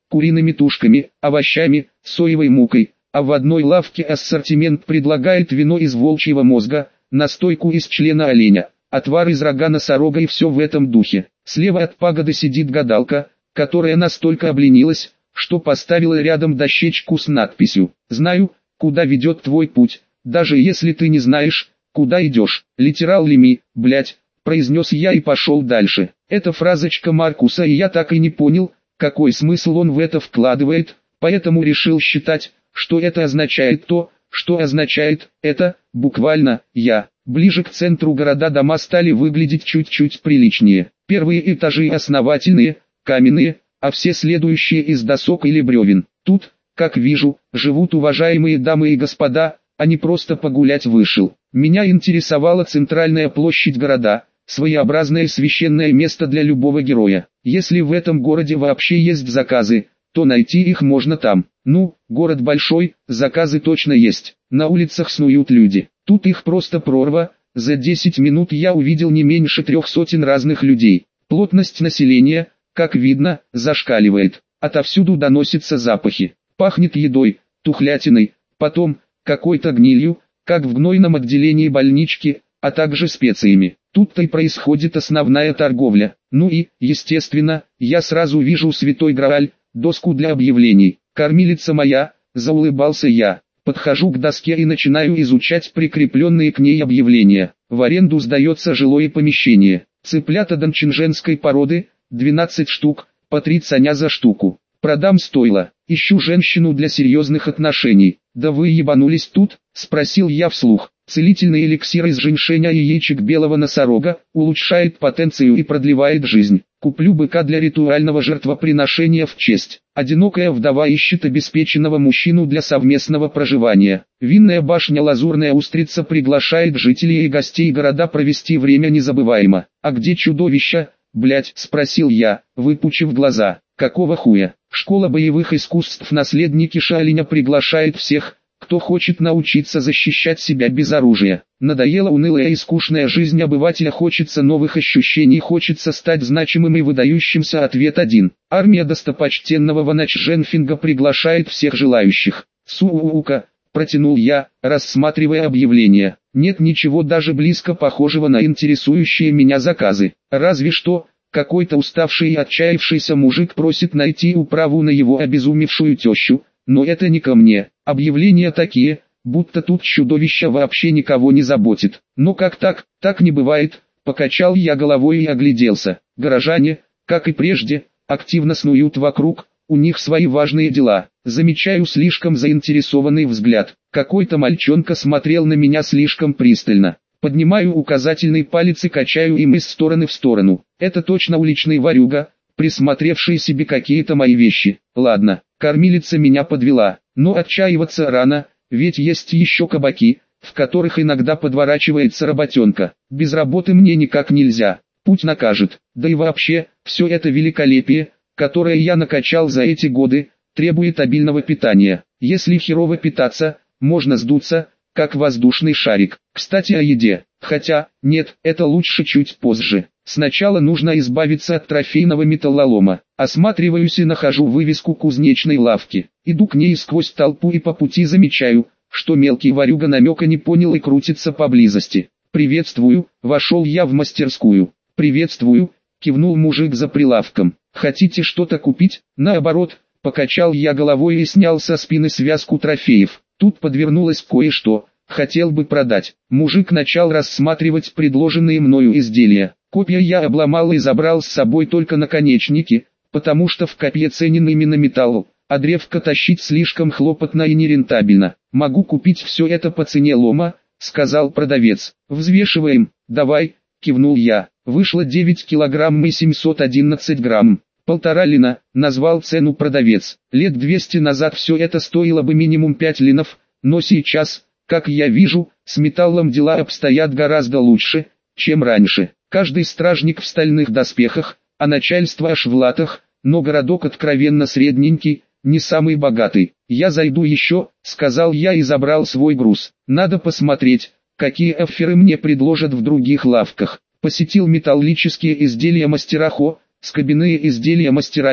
куриными тушками, овощами, соевой мукой, а в одной лавке ассортимент предлагает вино из волчьего мозга, настойку из члена оленя, отвар из рога носорога и все в этом духе. Слева от пагоды сидит гадалка, которая настолько обленилась, что поставила рядом дощечку с надписью «Знаю, куда ведет твой путь, даже если ты не знаешь, куда идешь». Литерал Леми, блять, произнес я и пошел дальше. Это фразочка Маркуса, и я так и не понял, какой смысл он в это вкладывает, поэтому решил считать, что это означает то, что означает это, буквально, я. Ближе к центру города дома стали выглядеть чуть-чуть приличнее. Первые этажи основательные, каменные, а все следующие из досок или бревен. Тут, как вижу, живут уважаемые дамы и господа, а не просто погулять вышел. Меня интересовала центральная площадь города, своеобразное священное место для любого героя. Если в этом городе вообще есть заказы, то найти их можно там. Ну, город большой, заказы точно есть. На улицах снуют люди. Тут их просто прорва. За 10 минут я увидел не меньше 300 разных людей. Плотность населения, как видно, зашкаливает. Отовсюду доносятся запахи. Пахнет едой, тухлятиной, потом какой-то гнилью, как в гнойном отделении больнички, а также специями. Тут-то и происходит основная торговля. Ну и, естественно, я сразу вижу Святой Грааль, доску для объявлений. «Кормилица моя», заулыбался я. Подхожу к доске и начинаю изучать прикрепленные к ней объявления. В аренду сдается жилое помещение. Цыплята дончинженской породы, 12 штук, по 3 цаня за штуку. Продам стойло. Ищу женщину для серьезных отношений. «Да вы ебанулись тут?» – спросил я вслух. Целительный эликсир из женьшеня и яичек белого носорога улучшает потенцию и продлевает жизнь. Куплю быка для ритуального жертвоприношения в честь. Одинокая вдова ищет обеспеченного мужчину для совместного проживания. Винная башня Лазурная Устрица приглашает жителей и гостей города провести время незабываемо. «А где чудовища, блять?» – спросил я, выпучив глаза. «Какого хуя?» Школа боевых искусств «Наследники Шаолиня» приглашает всех, кто хочет научиться защищать себя без оружия. Надоела унылая и скучная жизнь обывателя, хочется новых ощущений, хочется стать значимым и выдающимся. Ответ один. Армия достопочтенного Ванач Женфинга приглашает всех желающих. «Суука», протянул я, рассматривая объявление. Нет ничего даже близко похожего на интересующие меня заказы. Разве что какой-то уставший и отчаявшийся мужик просит найти управу на его обезумевшую тещу. Но это не ко мне. Объявления такие, будто тут чудовище вообще никого не заботит. Но как так? Так не бывает. Покачал я головой и огляделся. Горожане, как и прежде, активно снуют вокруг, у них свои важные дела. Замечаю слишком заинтересованный взгляд. Какой-то мальчонка смотрел на меня слишком пристально. Поднимаю указательный палец и качаю им из стороны в сторону. Это точно уличный ворюга, присмотревший себе какие-то мои вещи. Ладно, кормилица меня подвела, но отчаиваться рано, ведь есть еще кабаки, в которых иногда подворачивается работенка. Без работы мне никак нельзя, путь накажет. Да и вообще, все это великолепие, которое я накачал за эти годы, требует обильного питания. Если херово питаться, можно сдуться, как воздушный шарик. Кстати, о еде. Хотя, нет, это лучше чуть позже. Сначала нужно избавиться от трофейного металлолома. Осматриваюсь и нахожу вывеску кузнечной лавки. Иду к ней сквозь толпу и по пути замечаю, что мелкий ворюга намека не понял и крутится поблизости. «Приветствую», вошел я в мастерскую. «Приветствую», кивнул мужик за прилавком. «Хотите что-то купить?» «Наоборот», покачал я головой и снял со спины связку трофеев. Тут подвернулось кое-что, хотел бы продать. Мужик начал рассматривать предложенные мною изделия. Копья я обломал и забрал с собой только наконечники, потому что в копье ценен именно металл, а древко тащить слишком хлопотно и нерентабельно. «Могу купить все это по цене лома», — сказал продавец. «Взвешиваем, давай», — кивнул я. Вышло 9 килограмм и 711 грамм. «1,5 лина», назвал цену продавец. Лет 200 назад все это стоило бы минимум 5 линов, но сейчас, как я вижу, с металлом дела обстоят гораздо лучше, чем раньше. Каждый стражник в стальных доспехах, а начальство аж в латах, но городок откровенно средненький, не самый богатый. «Я зайду еще», — сказал я и забрал свой груз. «Надо посмотреть, какие офферы мне предложат в других лавках». Посетил металлические изделия мастера Хо, скобяные изделия мастера Ля,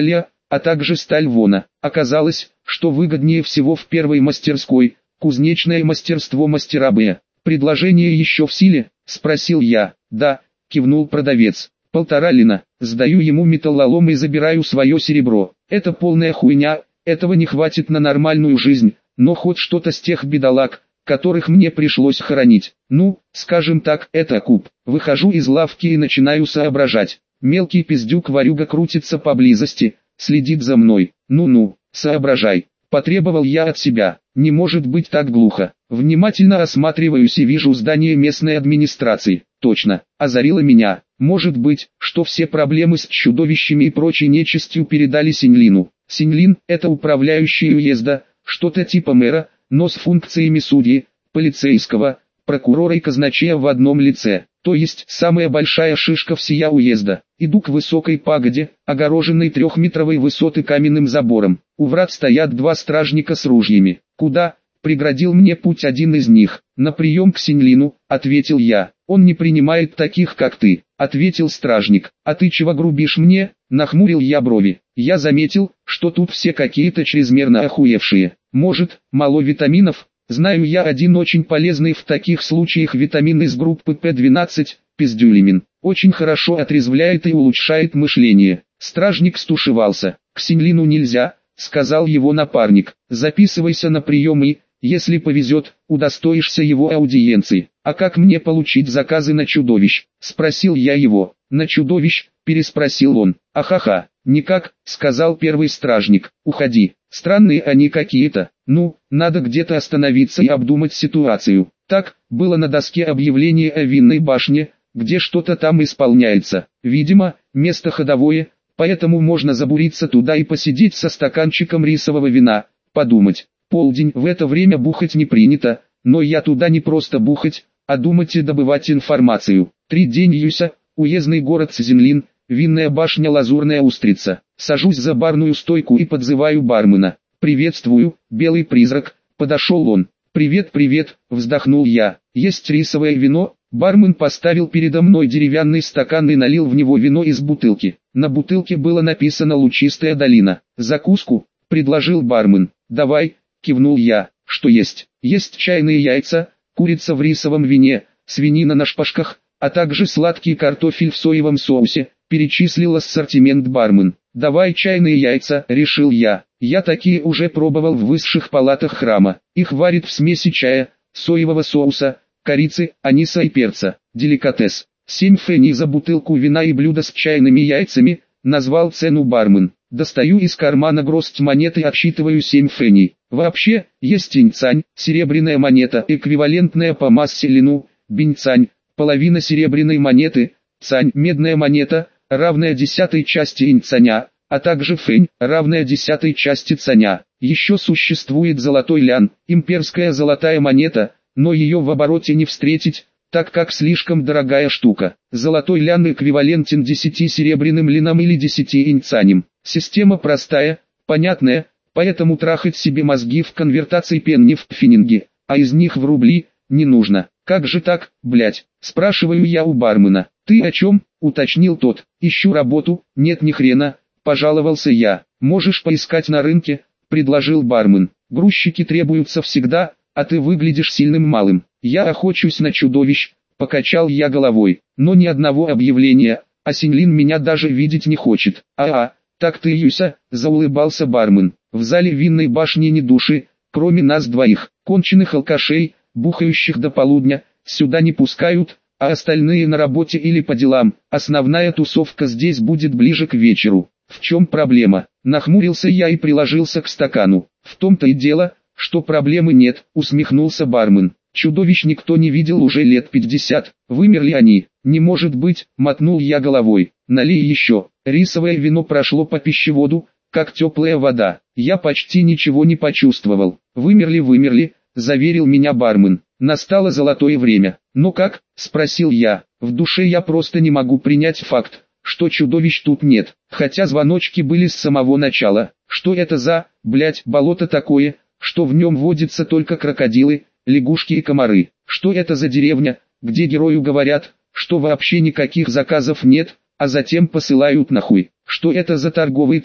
а также сталь вона. Оказалось, что выгоднее всего в первой мастерской, кузнечное мастерство мастера Б. «Предложение еще в силе?» – спросил я. «Да», – кивнул продавец. «1,5 лина. Сдаю ему металлолом и забираю свое серебро. Это полная хуйня, этого не хватит на нормальную жизнь, но хоть что-то с тех бедолаг, которых мне пришлось хоронить. Ну, скажем так, это куб». Выхожу из лавки и начинаю соображать. Мелкий пиздюк-ворюга крутится поблизости, следит за мной. «Ну-ну, соображай», – потребовал я от себя. Не может быть так глухо. Внимательно осматриваюсь и вижу здание местной администрации. Точно, озарило меня. Может быть, что все проблемы с чудовищами и прочей нечистью передали Синьлину. Синьлин – это управляющий уезда, что-то типа мэра, но с функциями судьи, полицейского, прокурора и казначея в одном лице. То есть самая большая шишка всея уезда. Иду к высокой пагоде, огороженной 3-метровой высоты каменным забором. У врат стоят 2 стражника с ружьями. «Куда?» – преградил мне путь один из них. «На прием к Синьлину», – ответил я. «Он не принимает таких, как ты», – ответил стражник. «А ты чего грубишь мне?» – нахмурил я брови. Я заметил, что тут все какие-то чрезмерно охуевшие. Может, мало витаминов? Знаю я один очень полезный в таких случаях витамин из группы P12, пиздюлимин. Очень хорошо отрезвляет и улучшает мышление. Стражник стушевался. «К Синьлину нельзя», — сказал его напарник. «Записывайся на прием и, если повезет, удостоишься его аудиенции». «А как мне получить заказы на чудовищ?» — спросил я его. «На чудовищ?» — переспросил он. «Ахаха, никак», — сказал первый стражник. «Уходи, странные они какие-то. Ну, надо где-то остановиться и обдумать ситуацию». Так, было на доске объявление о винной башне, где что-то там исполняется. Видимо, место ходовое, поэтому можно забуриться туда и посидеть со стаканчиком рисового вина, подумать. Полдень, в это время бухать не принято, но я туда не просто бухать, а думать и добывать информацию. 3 день Юся, уездный город Синьлин, винная башня Лазурная Устрица. Сажусь за барную стойку и подзываю бармена. «Приветствую, белый призрак», — подошел он. «Привет, привет», — вздохнул я. «Есть рисовое вино?» Бармен поставил передо мной деревянный стакан и налил в него вино из бутылки. На бутылке было написано «Лучистая долина». «Закуску?» — предложил бармен. «Давай», — кивнул я. «Что есть?» «Есть чайные яйца, курица в рисовом вине, свинина на шпажках, а также сладкий картофель в соевом соусе», — перечислил ассортимент бармен. «Давай чайные яйца», — решил я. Я такие уже пробовал в высших палатах храма. Их варят в смеси чая, соевого соуса, корицы, аниса и перца. Деликатес. 7 фенни за бутылку вина и блюдо с чайными яйцами, назвал цену бармен. Достаю из кармана гроздь монет и отсчитываю 7 фенни. Вообще, есть инцань, серебряная монета, эквивалентная по массе лину, бинцань, половина серебряной монеты, цань, медная монета, равная 10-й части инцаня, а также фэнь, равная 10-й части цаня. Еще существует золотой лян, имперская золотая монета, но ее в обороте не встретить, так как слишком дорогая штука. Золотой лян эквивалентен 10 серебряным линам или 10 инцаням. Система простая, понятная, поэтому трахать себе мозги в конвертации пенни в пфенинги, а из них в рубли, не нужно. «Как же так, блять?» – спрашиваю я у бармена. «Ты о чем?» – уточнил тот. «Ищу работу». «Нет ни хрена», – пожаловался я. «Можешь поискать на рынке», – предложил бармен. «Грузчики требуются всегда, а ты выглядишь сильным малым». «Я охочусь на чудовищ», – покачал я головой. «Но ни одного объявления, а Синьлин меня даже видеть не хочет». Так ты, Юся», – заулыбался бармен. «В зале винной башни ни души, кроме нас двоих, конченых алкашей, бухающих до полудня, сюда не пускают, а остальные на работе или по делам. Основная тусовка здесь будет ближе к вечеру». «В чем проблема?» – нахмурился я и приложился к стакану. «В том-то и дело, что проблемы нет», – усмехнулся бармен. «Чудовищ никто не видел уже лет 50. Вымерли они?» «Не может быть», – мотнул я головой. «Налей еще». Рисовое вино прошло по пищеводу, как теплая вода. Я почти ничего не почувствовал. «Вымерли», – заверил меня бармен. «Настало золотое время». «Ну как?» – спросил я. В душе я просто не могу принять факт, что чудовищ тут нет, хотя звоночки были с самого начала. Что это за, блять, болото такое, что в нем водятся только крокодилы, лягушки и комары? Что это за деревня, где герою говорят, что вообще никаких заказов нет, а затем посылают нахуй? Что это за торговый тракт,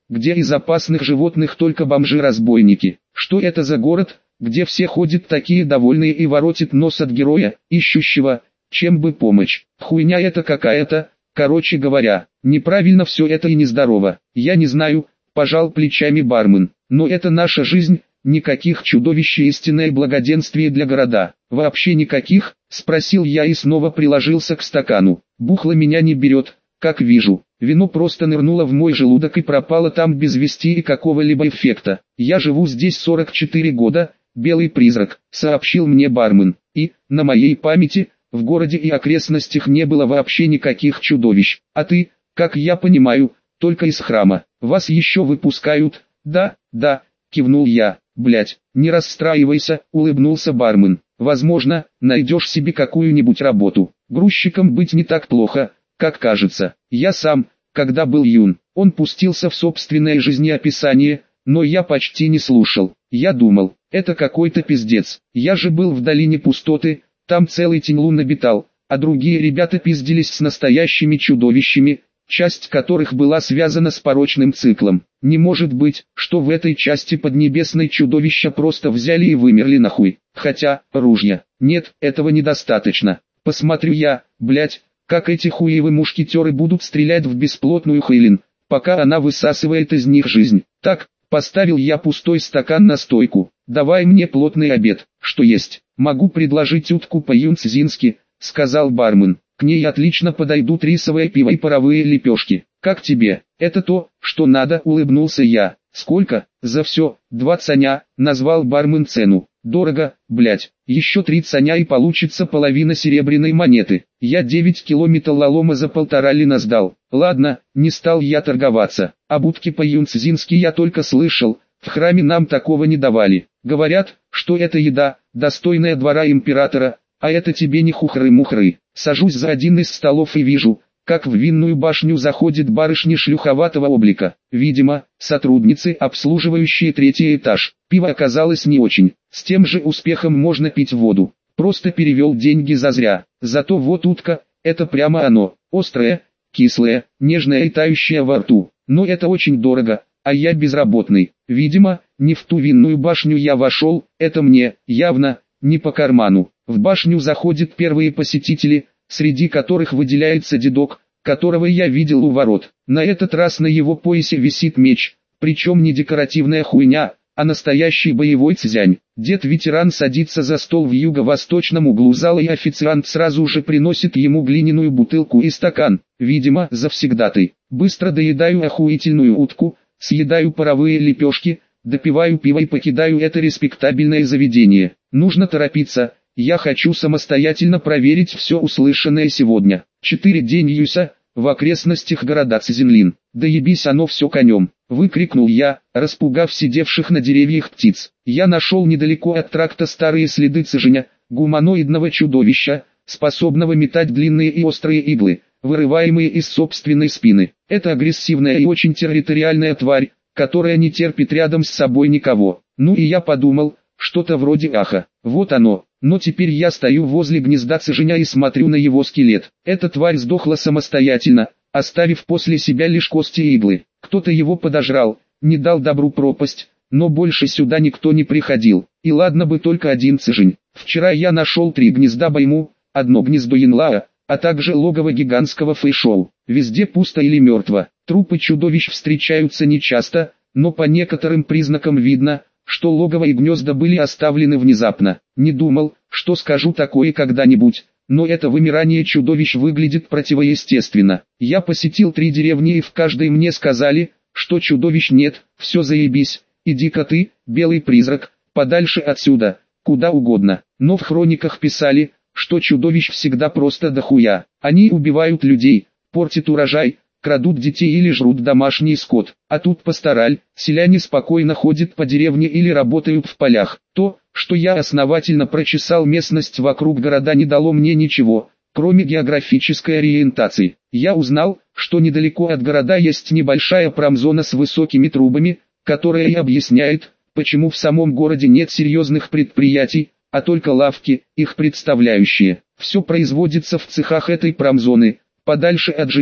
где из опасных животных только бомжи-разбойники. Что это за город, где все ходят такие довольные и воротят нос от героя, ищущего, чем бы помочь? Хуйня это какая-то, короче говоря, неправильно все это и нездорово. Я не знаю, пожал плечами бармен, но это наша жизнь, никаких чудовищ и истинное благоденствие для города. Вообще никаких, спросил я и снова приложился к стакану. Бухло меня не берет, как вижу. Вино просто нырнуло в мой желудок и пропало там без вести и какого-либо эффекта. Я живу здесь 44 года, белый призрак, сообщил мне бармен. И, на моей памяти, в городе и окрестностях не было вообще никаких чудовищ. А ты, как я понимаю, только из храма. Вас еще выпускают? Да, кивнул я. Блять, не расстраивайся, улыбнулся бармен. Возможно, найдешь себе какую-нибудь работу. Грузчиком быть не так плохо, как кажется. Я сам, когда был юн, он пустился в собственное жизнеописание, но я почти не слушал. Я думал, это какой-то пиздец. Я же был в долине пустоты, там целый Тенлун обитал, а другие ребята пиздились с настоящими чудовищами, часть которых была связана с порочным циклом. Не может быть, что в этой части поднебесной чудовища просто взяли и вымерли нахуй. Хотя, ружья. Нет, этого недостаточно. Посмотрю я, блять, как эти хуевы мушкетеры будут стрелять в бесплотную Хейлин, пока она высасывает из них жизнь. Так, поставил я пустой стакан на стойку. Давай мне плотный обед, что есть. Могу предложить утку по-юнцзински, сказал бармен. К ней отлично подойдут рисовое пиво и паровые лепешки. Как тебе? Это то, что надо, улыбнулся я. Сколько? За все, 2 цаня, назвал бармен цену. Дорого, блять. Еще 3 цаня и получится половина серебряной монеты. Я 9 кило металлолома за 1,5 лина сдал. Ладно, не стал я торговаться. Об утке по-юнцзински я только слышал, в храме нам такого не давали. Говорят, что это еда, достойная двора императора, а это тебе не хухры-мухры. Сажусь за один из столов и вижу, как в винную башню заходит барышня шлюховатого облика. Видимо, сотрудницы, обслуживающие 3-й этаж. Пиво оказалось не очень, с тем же успехом можно пить воду. Просто перевел деньги зазря. Зато вот утка, это прямо оно. Острое, кислое, нежное и тающее во рту. Но это очень дорого, а я безработный. Видимо, не в ту винную башню я вошел, это мне, явно, не по карману. В башню заходят первые посетители, среди которых выделяется дедок, которого я видел у ворот. На этот раз на его поясе висит меч, причем не декоративная хуйня, а настоящий боевой цзянь. Дед-ветеран садится за стол в юго-восточном углу зала, и официант сразу же приносит ему глиняную бутылку и стакан, видимо, завсегдатай. Быстро доедаю охуительную утку, съедаю паровые лепешки, допиваю пиво и покидаю это респектабельное заведение. Нужно торопиться, я хочу самостоятельно проверить все услышанное сегодня. 4 день Юся, в окрестностях города Цзинлин. Да ебись оно все конем, выкрикнул я, распугав сидевших на деревьях птиц. Я нашел недалеко от тракта старые следы цзэжэня, гуманоидного чудовища, способного метать длинные и острые иглы, вырываемые из собственной спины. Это агрессивная и очень территориальная тварь, которая не терпит рядом с собой никого. Ну и я подумал, что-то вроде аха. Вот оно. Но теперь я стою возле гнезда цзэжэня и смотрю на его скелет. Эта тварь сдохла самостоятельно, оставив после себя лишь кости и иглы. Кто-то его подожрал, не дал добру пропасть, но больше сюда никто не приходил. И ладно бы только один цзэжэнь. Вчера я нашел 3 гнезда Байму, одно гнездо Янлаа, а также логово гигантского Фэйшоу. Везде пусто или мертво. Трупы чудовищ встречаются нечасто, но по некоторым признакам видно, что логово и гнезда были оставлены внезапно. Не думал, что скажу такое когда-нибудь, но это вымирание чудовищ выглядит противоестественно. Я посетил 3 деревни и в каждой мне сказали, что чудовищ нет, все заебись, иди-ка ты, белый призрак, подальше отсюда, куда угодно. Но в хрониках писали, что чудовищ всегда просто дохуя. Они убивают людей, портят урожай, крадут детей или жрут домашний скот. А тут пастораль, селяне спокойно ходят по деревне или работают в полях. То, что я основательно прочесал местность вокруг города, не дало мне ничего, кроме географической ориентации. Я узнал, что недалеко от города есть небольшая промзона с высокими трубами, которая и объясняет, почему в самом городе нет серьезных предприятий, а только лавки, их представляющие. Все производится в цехах этой промзоны, подальше от жилищ,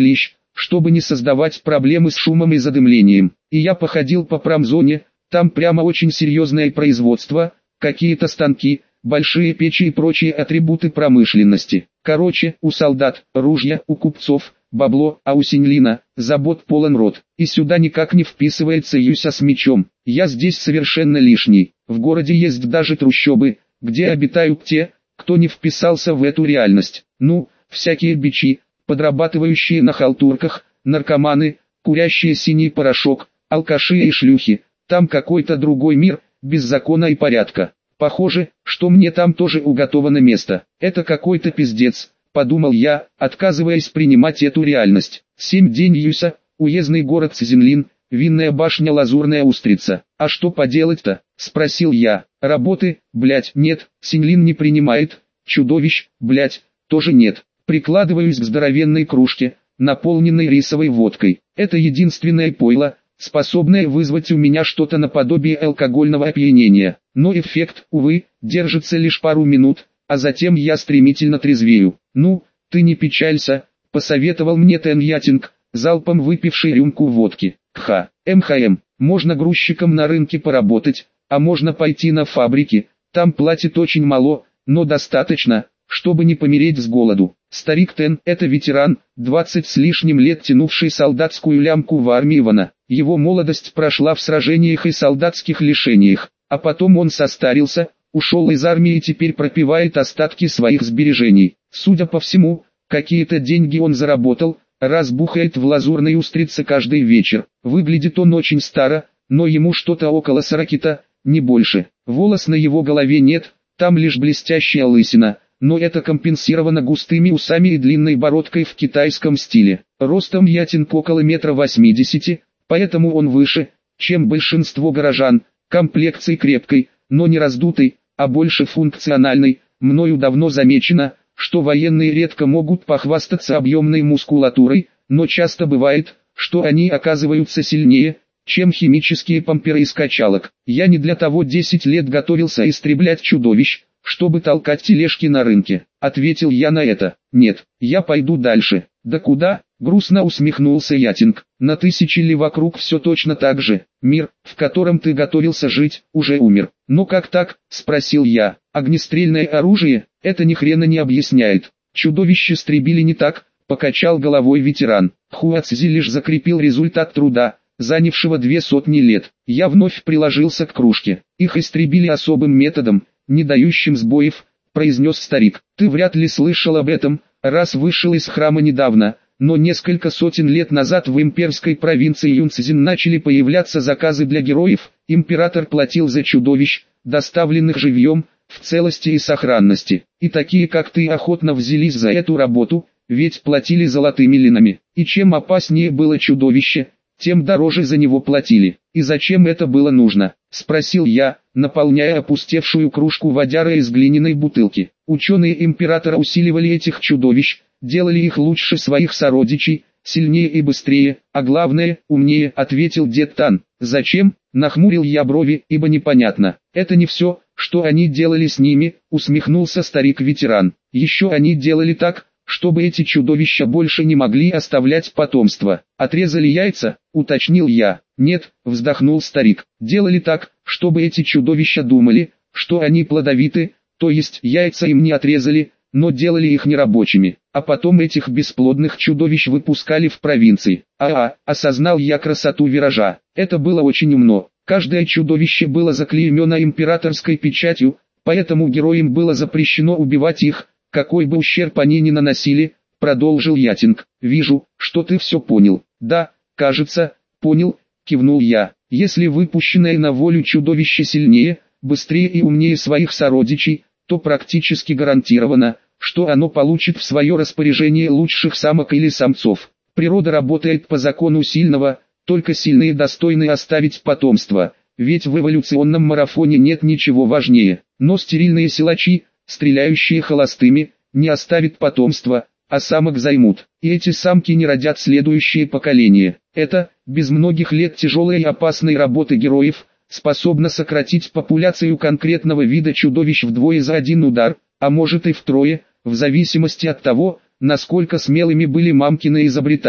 чтобы не создавать проблемы с шумом и задымлением. И я походил по промзоне, там прямо очень серьезное производство, какие-то станки, большие печи и прочие атрибуты промышленности. Короче, у солдат ружья, у купцов бабло, а у Синьлина забот полон рот. И сюда никак не вписывается Юся с мечом. Я здесь совершенно лишний. В городе есть даже трущобы, где обитают те, кто не вписался в эту реальность. Ну, всякие бичи, подрабатывающие на халтурках, наркоманы, курящие синий порошок, алкаши и шлюхи. Там какой-то другой мир, без закона и порядка. Похоже, что мне там тоже уготовано место. Это какой-то пиздец, подумал я, отказываясь принимать эту реальность. 7 день Юся, уездный город Цзинлин, винная башня Лазурная Устрица. А что поделать-то, спросил я. Работы, блять, нет, Синьлин не принимает, чудовищ, блять, тоже нет. Прикладываюсь к здоровенной кружке, наполненной рисовой водкой. Это единственное пойло, способное вызвать у меня что-то наподобие алкогольного опьянения. Но эффект, увы, держится лишь пару минут, а затем я стремительно трезвею. «Ну, ты не печалься», — посоветовал мне Тэн Ятинг, залпом выпивший рюмку водки. МХМ, можно грузчиком на рынке поработать, а можно пойти на фабрики, там платят очень мало, но достаточно, чтобы не помереть с голоду. Старик Тэн – это ветеран, 20 с лишним лет тянувший солдатскую лямку в армии Ивана. Его молодость прошла в сражениях и солдатских лишениях, а потом он состарился, ушел из армии и теперь пропивает остатки своих сбережений. Судя по всему, какие-то деньги он заработал, раз бухает в Лазурной Устрице каждый вечер. Выглядит он очень старо, но ему что-то около 40-то, не больше. Волос на его голове нет, там лишь блестящая лысина, но это компенсировано густыми усами и длинной бородкой в китайском стиле. Ростом Ятинг около 1,80 м, поэтому он выше, чем большинство горожан, комплекцией крепкой, но не раздутой, а больше функциональной. Мною давно замечено, что военные редко могут похвастаться объемной мускулатурой, но часто бывает, что они оказываются сильнее, чем химические помперы из качалок. Я не для того 10 лет готовился истреблять чудовищ, чтобы толкать тележки на рынке. Ответил я на это. Нет, я пойду дальше. Да куда? Грустно усмехнулся Ятинг. На тысячи ли вокруг все точно так же. Мир, в котором ты готовился жить, уже умер. Но как так? Спросил я. Огнестрельное оружие? Это ни хрена не объясняет. Чудовище истребили не так, покачал головой ветеран. Хуацзи лишь закрепил результат труда, занявшего 200 лет. Я вновь приложился к кружке. Их истребили особым методом, не дающим сбоев, произнес старик. Ты вряд ли слышал об этом, раз вышел из храма недавно, но несколько сотен лет назад в имперской провинции Юнцзин начали появляться заказы для героев. Император платил за чудовищ, доставленных живьем, в целости и сохранности. И такие как ты охотно взялись за эту работу, ведь платили золотыми линами. И чем опаснее было чудовище, тем дороже за него платили. И зачем это было нужно? Спросил я, наполняя опустевшую кружку водярой из глиняной бутылки. Ученые императора усиливали этих чудовищ, делали их лучше своих сородичей, сильнее и быстрее, а главное, умнее, ответил дед Тан. Зачем? Нахмурил я брови, ибо непонятно. Это не все, что они делали с ними, усмехнулся старик-ветеран. Еще они делали так, чтобы эти чудовища больше не могли оставлять потомство. Отрезали яйца, уточнил я. Нет, вздохнул старик. Делали так, чтобы эти чудовища думали, что они плодовиты, то есть яйца им не отрезали, но делали их нерабочими. А потом этих бесплодных чудовищ выпускали в провинции. Осознал я красоту виража. Это было очень умно. Каждое чудовище было заклеймено императорской печатью, поэтому героям было запрещено убивать их, какой бы ущерб они ни наносили, продолжил Ятинг. Вижу, что ты все понял. Да, кажется, понял, кивнул я. Если выпущенное на волю чудовище сильнее, быстрее и умнее своих сородичей, то практически гарантировано, что оно получит в свое распоряжение лучших самок или самцов. Природа работает по закону сильного, только сильные достойны оставить потомство, ведь в эволюционном марафоне нет ничего важнее. Но стерильные силачи, стреляющие холостыми, не оставят потомства, а самок займут. И эти самки не родят следующее поколение. Это, без многих лет тяжелой и опасной работы героев, способно сократить популяцию конкретного вида чудовищ вдвое за один удар, а может и втрое, в зависимости от того, насколько смелыми были мамкины изобретатели.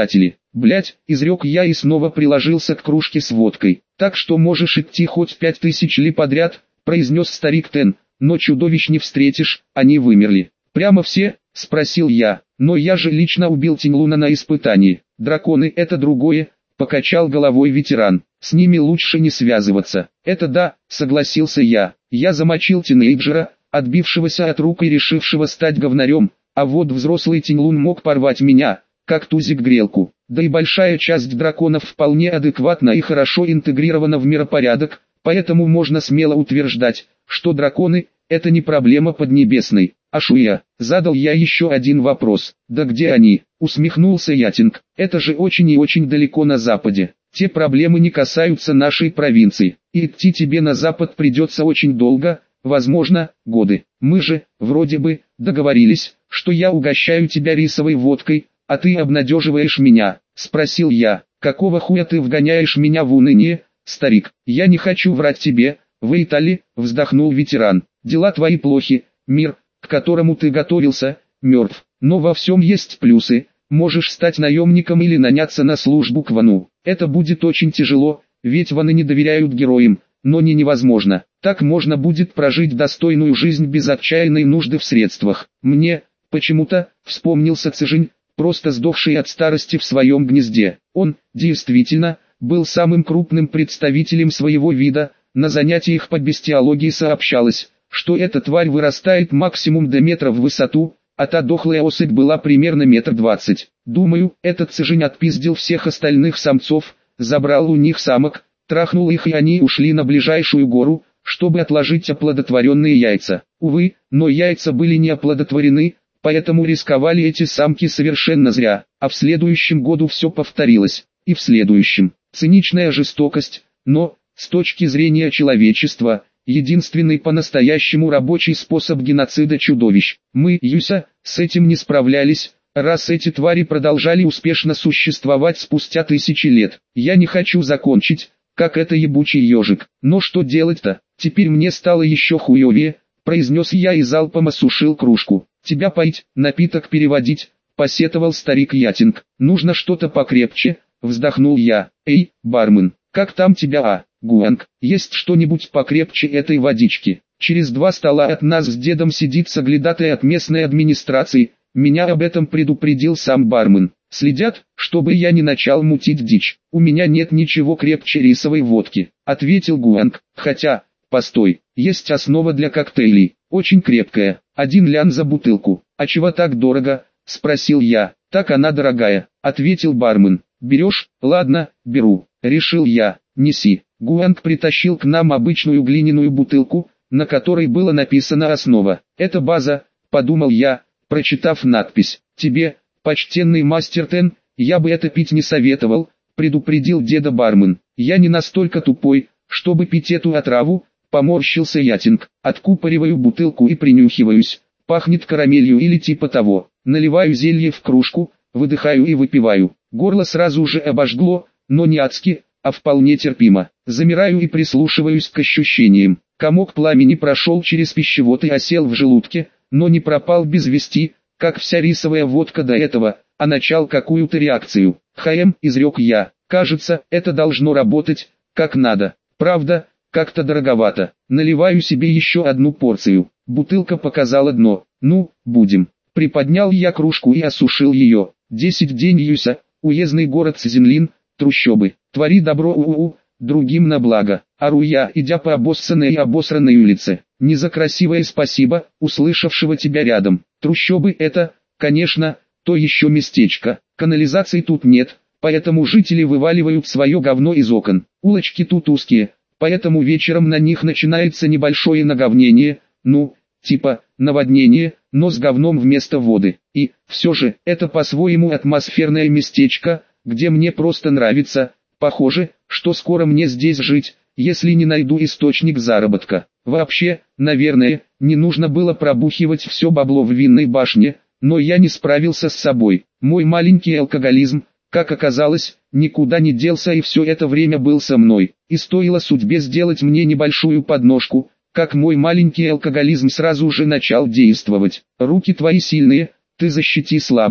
Блять, изрек я и снова приложился к кружке с водкой. Так что можешь идти хоть 5000 ли подряд, произнес старик Тен, но чудовищ не встретишь, они вымерли. Прямо все? Спросил я. Но я же лично убил Тинлуна на испытании. Драконы это другое, покачал головой ветеран. С ними лучше не связываться. Это да, согласился я. Я замочил тинейджера, отбившегося от рук и решившего стать говнарем, а вот взрослый Тинлун мог порвать меня, как тузик грелку. Да и большая часть драконов вполне адекватна и хорошо интегрирована в миропорядок, поэтому можно смело утверждать, что драконы – это не проблема Поднебесной. Ашуя, задал я еще один вопрос. Да где они? Усмехнулся Ятинг. Это же очень и очень далеко на западе. Те проблемы не касаются нашей провинции. И идти тебе на запад придется очень долго, возможно, годы. Мы же, вроде бы, договорились, что я угощаю тебя рисовой водкой, а ты обнадеживаешь меня. Спросил я, какого хуя ты вгоняешь меня в уныние, старик? Я не хочу врать тебе, в Италии, вздохнул ветеран. Дела твои плохи, мир, к которому ты готовился, мертв. Но во всем есть плюсы, можешь стать наемником или наняться на службу к Вану. Это будет очень тяжело, ведь Ваны не доверяют героям, но не невозможно. Так можно будет прожить достойную жизнь без отчаянной нужды в средствах. Мне, почему-то, вспомнился Цзинь, просто сдохший от старости в своем гнезде. Он, действительно, был самым крупным представителем своего вида. На занятиях по бестиологии сообщалось, что эта тварь вырастает максимум до метра в высоту, а та дохлая особь была примерно 1,20 м. Думаю, этот Цзинь отпиздил всех остальных самцов, забрал у них самок, трахнул их и они ушли на ближайшую гору, чтобы отложить оплодотворенные яйца. Увы, но яйца были не оплодотворены, поэтому рисковали эти самки совершенно зря, а в следующем году все повторилось, и в следующем. Циничная жестокость, но, с точки зрения человечества, единственный по-настоящему рабочий способ геноцида чудовищ. Мы, Юся, с этим не справлялись, раз эти твари продолжали успешно существовать спустя тысячи лет. Я не хочу закончить, как это ебучий ежик. Но что делать-то? Теперь мне стало еще хуевее, произнес я и залпом осушил кружку. Тебя поить, напиток переводить, посетовал старик Ятинг. Нужно что-то покрепче, вздохнул я. Эй, бармен, как там тебя, Гуанг, есть что-нибудь покрепче этой водички? Через 2 стола от нас с дедом сидит соглядатай от местной администрации, меня об этом предупредил сам бармен. Следят, чтобы я не начал мутить дичь. У меня нет ничего крепче рисовой водки, ответил Гуанг, хотя, постой, есть основа для коктейлей, очень крепкая, 1 лян за бутылку. А чего так дорого? Спросил я. Так она дорогая, ответил бармен. Берешь? Ладно, беру, решил я, неси. Гуанг притащил к нам обычную глиняную бутылку, на которой было написано «Основа». Это база, подумал я, прочитав надпись. Тебе, почтенный мастер Тен, я бы это пить не советовал, предупредил деда бармен. Я не настолько тупой, чтобы пить эту отраву, поморщился Ятинг. Откупориваю бутылку и принюхиваюсь. Пахнет карамелью или типа того. Наливаю зелье в кружку, выдыхаю и выпиваю. Горло сразу же обожгло, но не адски, а вполне терпимо. Замираю и прислушиваюсь к ощущениям. Комок пламени прошел через пищевод и осел в желудке, но не пропал без вести, как вся рисовая водка до этого, а начал какую-то реакцию. Изрек я. Кажется, это должно работать, как надо. Правда, как-то дороговато. Наливаю себе еще 1 порцию. Бутылка показала дно. Ну, будем. Приподнял я кружку и осушил ее. 10 день Юся, уездный город Цзинлин, трущобы. Твори добро другим на благо. Ору я, идя по обоссанной и обосранной улице. Не за красивое спасибо, услышавшего тебя рядом. Трущобы это, конечно, то еще местечко. Канализации тут нет, поэтому жители вываливают свое говно из окон. Улочки тут узкие, поэтому вечером на них начинается небольшое наговнение, ну, типа, наводнение, но с говном вместо воды. И, все же, это по-своему атмосферное местечко, где мне просто нравится. Похоже, что скоро мне здесь жить, если не найду источник заработка. Вообще, наверное, не нужно было пробухивать все бабло в винной башне, но я не справился с собой. Мой маленький алкоголизм, как оказалось, никуда не делся и все это время был со мной. И стоило судьбе сделать мне небольшую подножку, как мой маленький алкоголизм сразу же начал действовать. Руки твои сильные, ты защити слабого.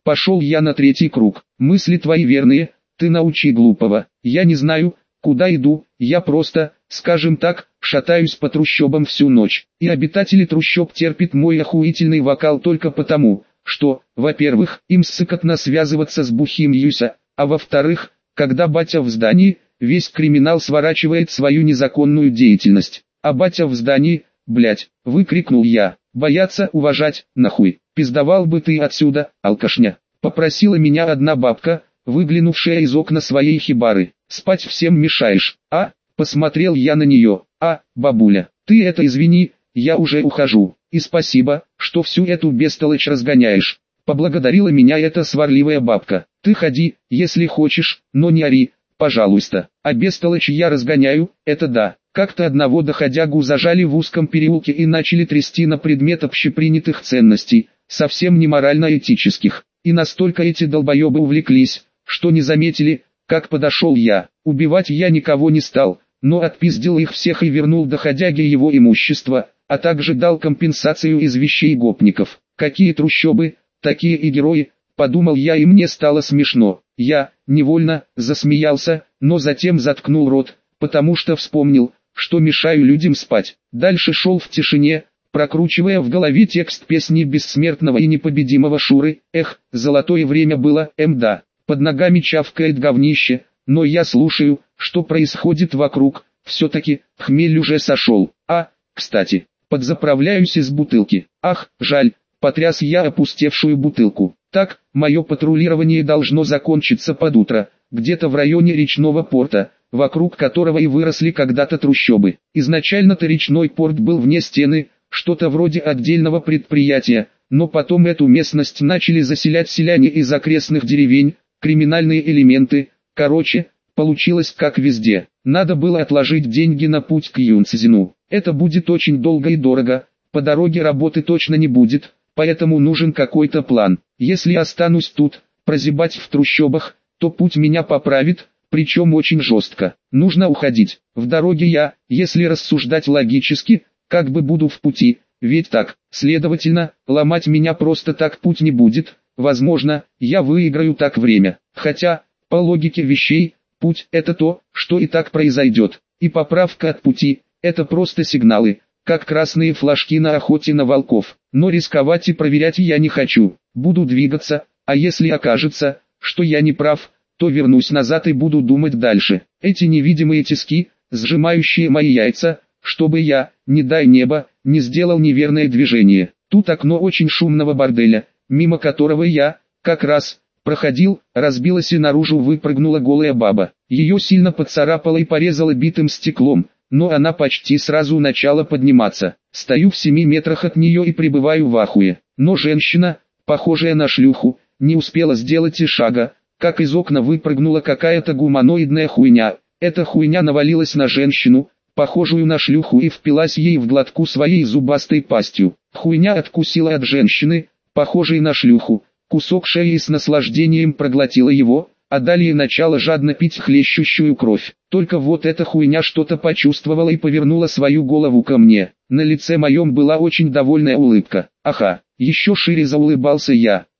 Пошел я на третий круг. Мысли твои верные, ты научи глупого. Я не знаю, куда иду, я просто, скажем так, шатаюсь по трущобам всю ночь. И обитатели трущоб терпят мой охуительный вокал только потому, что, во-первых, им ссыкотно связываться с бухим Юся, а во-вторых, когда батя в здании, весь криминал сворачивает свою незаконную деятельность. А батя в здании, блять, выкрикнул я. Бояться, уважать, нахуй. Пиздовал бы ты отсюда, алкашня. Попросила меня одна бабка, выглянувшая из окна своей хибары. Спать всем мешаешь. Посмотрел я на нее. Бабуля, ты это извини, я уже ухожу. И спасибо, что всю эту бестолочь разгоняешь. Поблагодарила меня эта сварливая бабка. Ты ходи, если хочешь, но не ори, пожалуйста. А бестолочь я разгоняю, это да. Как-то одного доходягу зажали в узком переулке и начали трясти на предмет общепринятых ценностей, совсем не морально-этических. И настолько эти долбоебы увлеклись, что не заметили, как подошел я. Убивать я никого не стал, но отпиздил их всех и вернул доходяге его имущество, а также дал компенсацию из вещей гопников. Какие трущобы, такие и герои, подумал я, и мне стало смешно. Я, невольно, засмеялся, но затем заткнул рот, потому что вспомнил, что мешаю людям спать. Дальше шел в тишине, прокручивая в голове текст песни бессмертного и непобедимого Шуры. Эх, золотое время было, да. Под ногами чавкает говнище, но я слушаю, что происходит вокруг. Все-таки, хмель уже сошел. Кстати, подзаправляюсь из бутылки. Жаль, потряс я опустевшую бутылку. Так, мое патрулирование должно закончиться под утро, где-то в районе речного порта, вокруг которого и выросли когда-то трущобы. Изначально-то речной порт был вне стены, что-то вроде отдельного предприятия, но потом эту местность начали заселять селяне из окрестных деревень, криминальные элементы. Короче, получилось как везде. Надо было отложить деньги на путь к Юнцзину. Это будет очень долго и дорого, по дороге работы точно не будет, поэтому нужен какой-то план. Если останусь тут, прозябать в трущобах, то путь меня поправит, причем очень жестко. Нужно уходить. В дороге я, если рассуждать логически, как бы буду в пути, ведь так, следовательно, ломать меня просто так путь не будет. Возможно, я выиграю так время. Хотя, по логике вещей, путь – это то, что и так произойдет. И поправка от пути – это просто сигналы, как красные флажки на охоте на волков. Но рисковать и проверять я не хочу. Буду двигаться, а если окажется, что я не прав, то вернусь назад и буду думать дальше. Эти невидимые тиски, сжимающие мои яйца, чтобы я, не дай небо, не сделал неверное движение. Тут окно очень шумного борделя, мимо которого я, как раз, проходил, разбилась и наружу выпрыгнула голая баба. Ее сильно поцарапало и порезало битым стеклом, но она почти сразу начала подниматься. Стою в 7 метрах от нее и пребываю в ахуе. Но женщина, похожая на шлюху, не успела сделать и шага, как из окна выпрыгнула какая-то гуманоидная хуйня. Эта хуйня навалилась на женщину, похожую на шлюху, и впилась ей в глотку своей зубастой пастью. Хуйня откусила от женщины, похожей на шлюху, кусок шеи и с наслаждением проглотила его, а далее начала жадно пить хлещущую кровь. Только вот эта хуйня что-то почувствовала и повернула свою голову ко мне. На лице моем была очень довольная улыбка. Еще шире заулыбался я.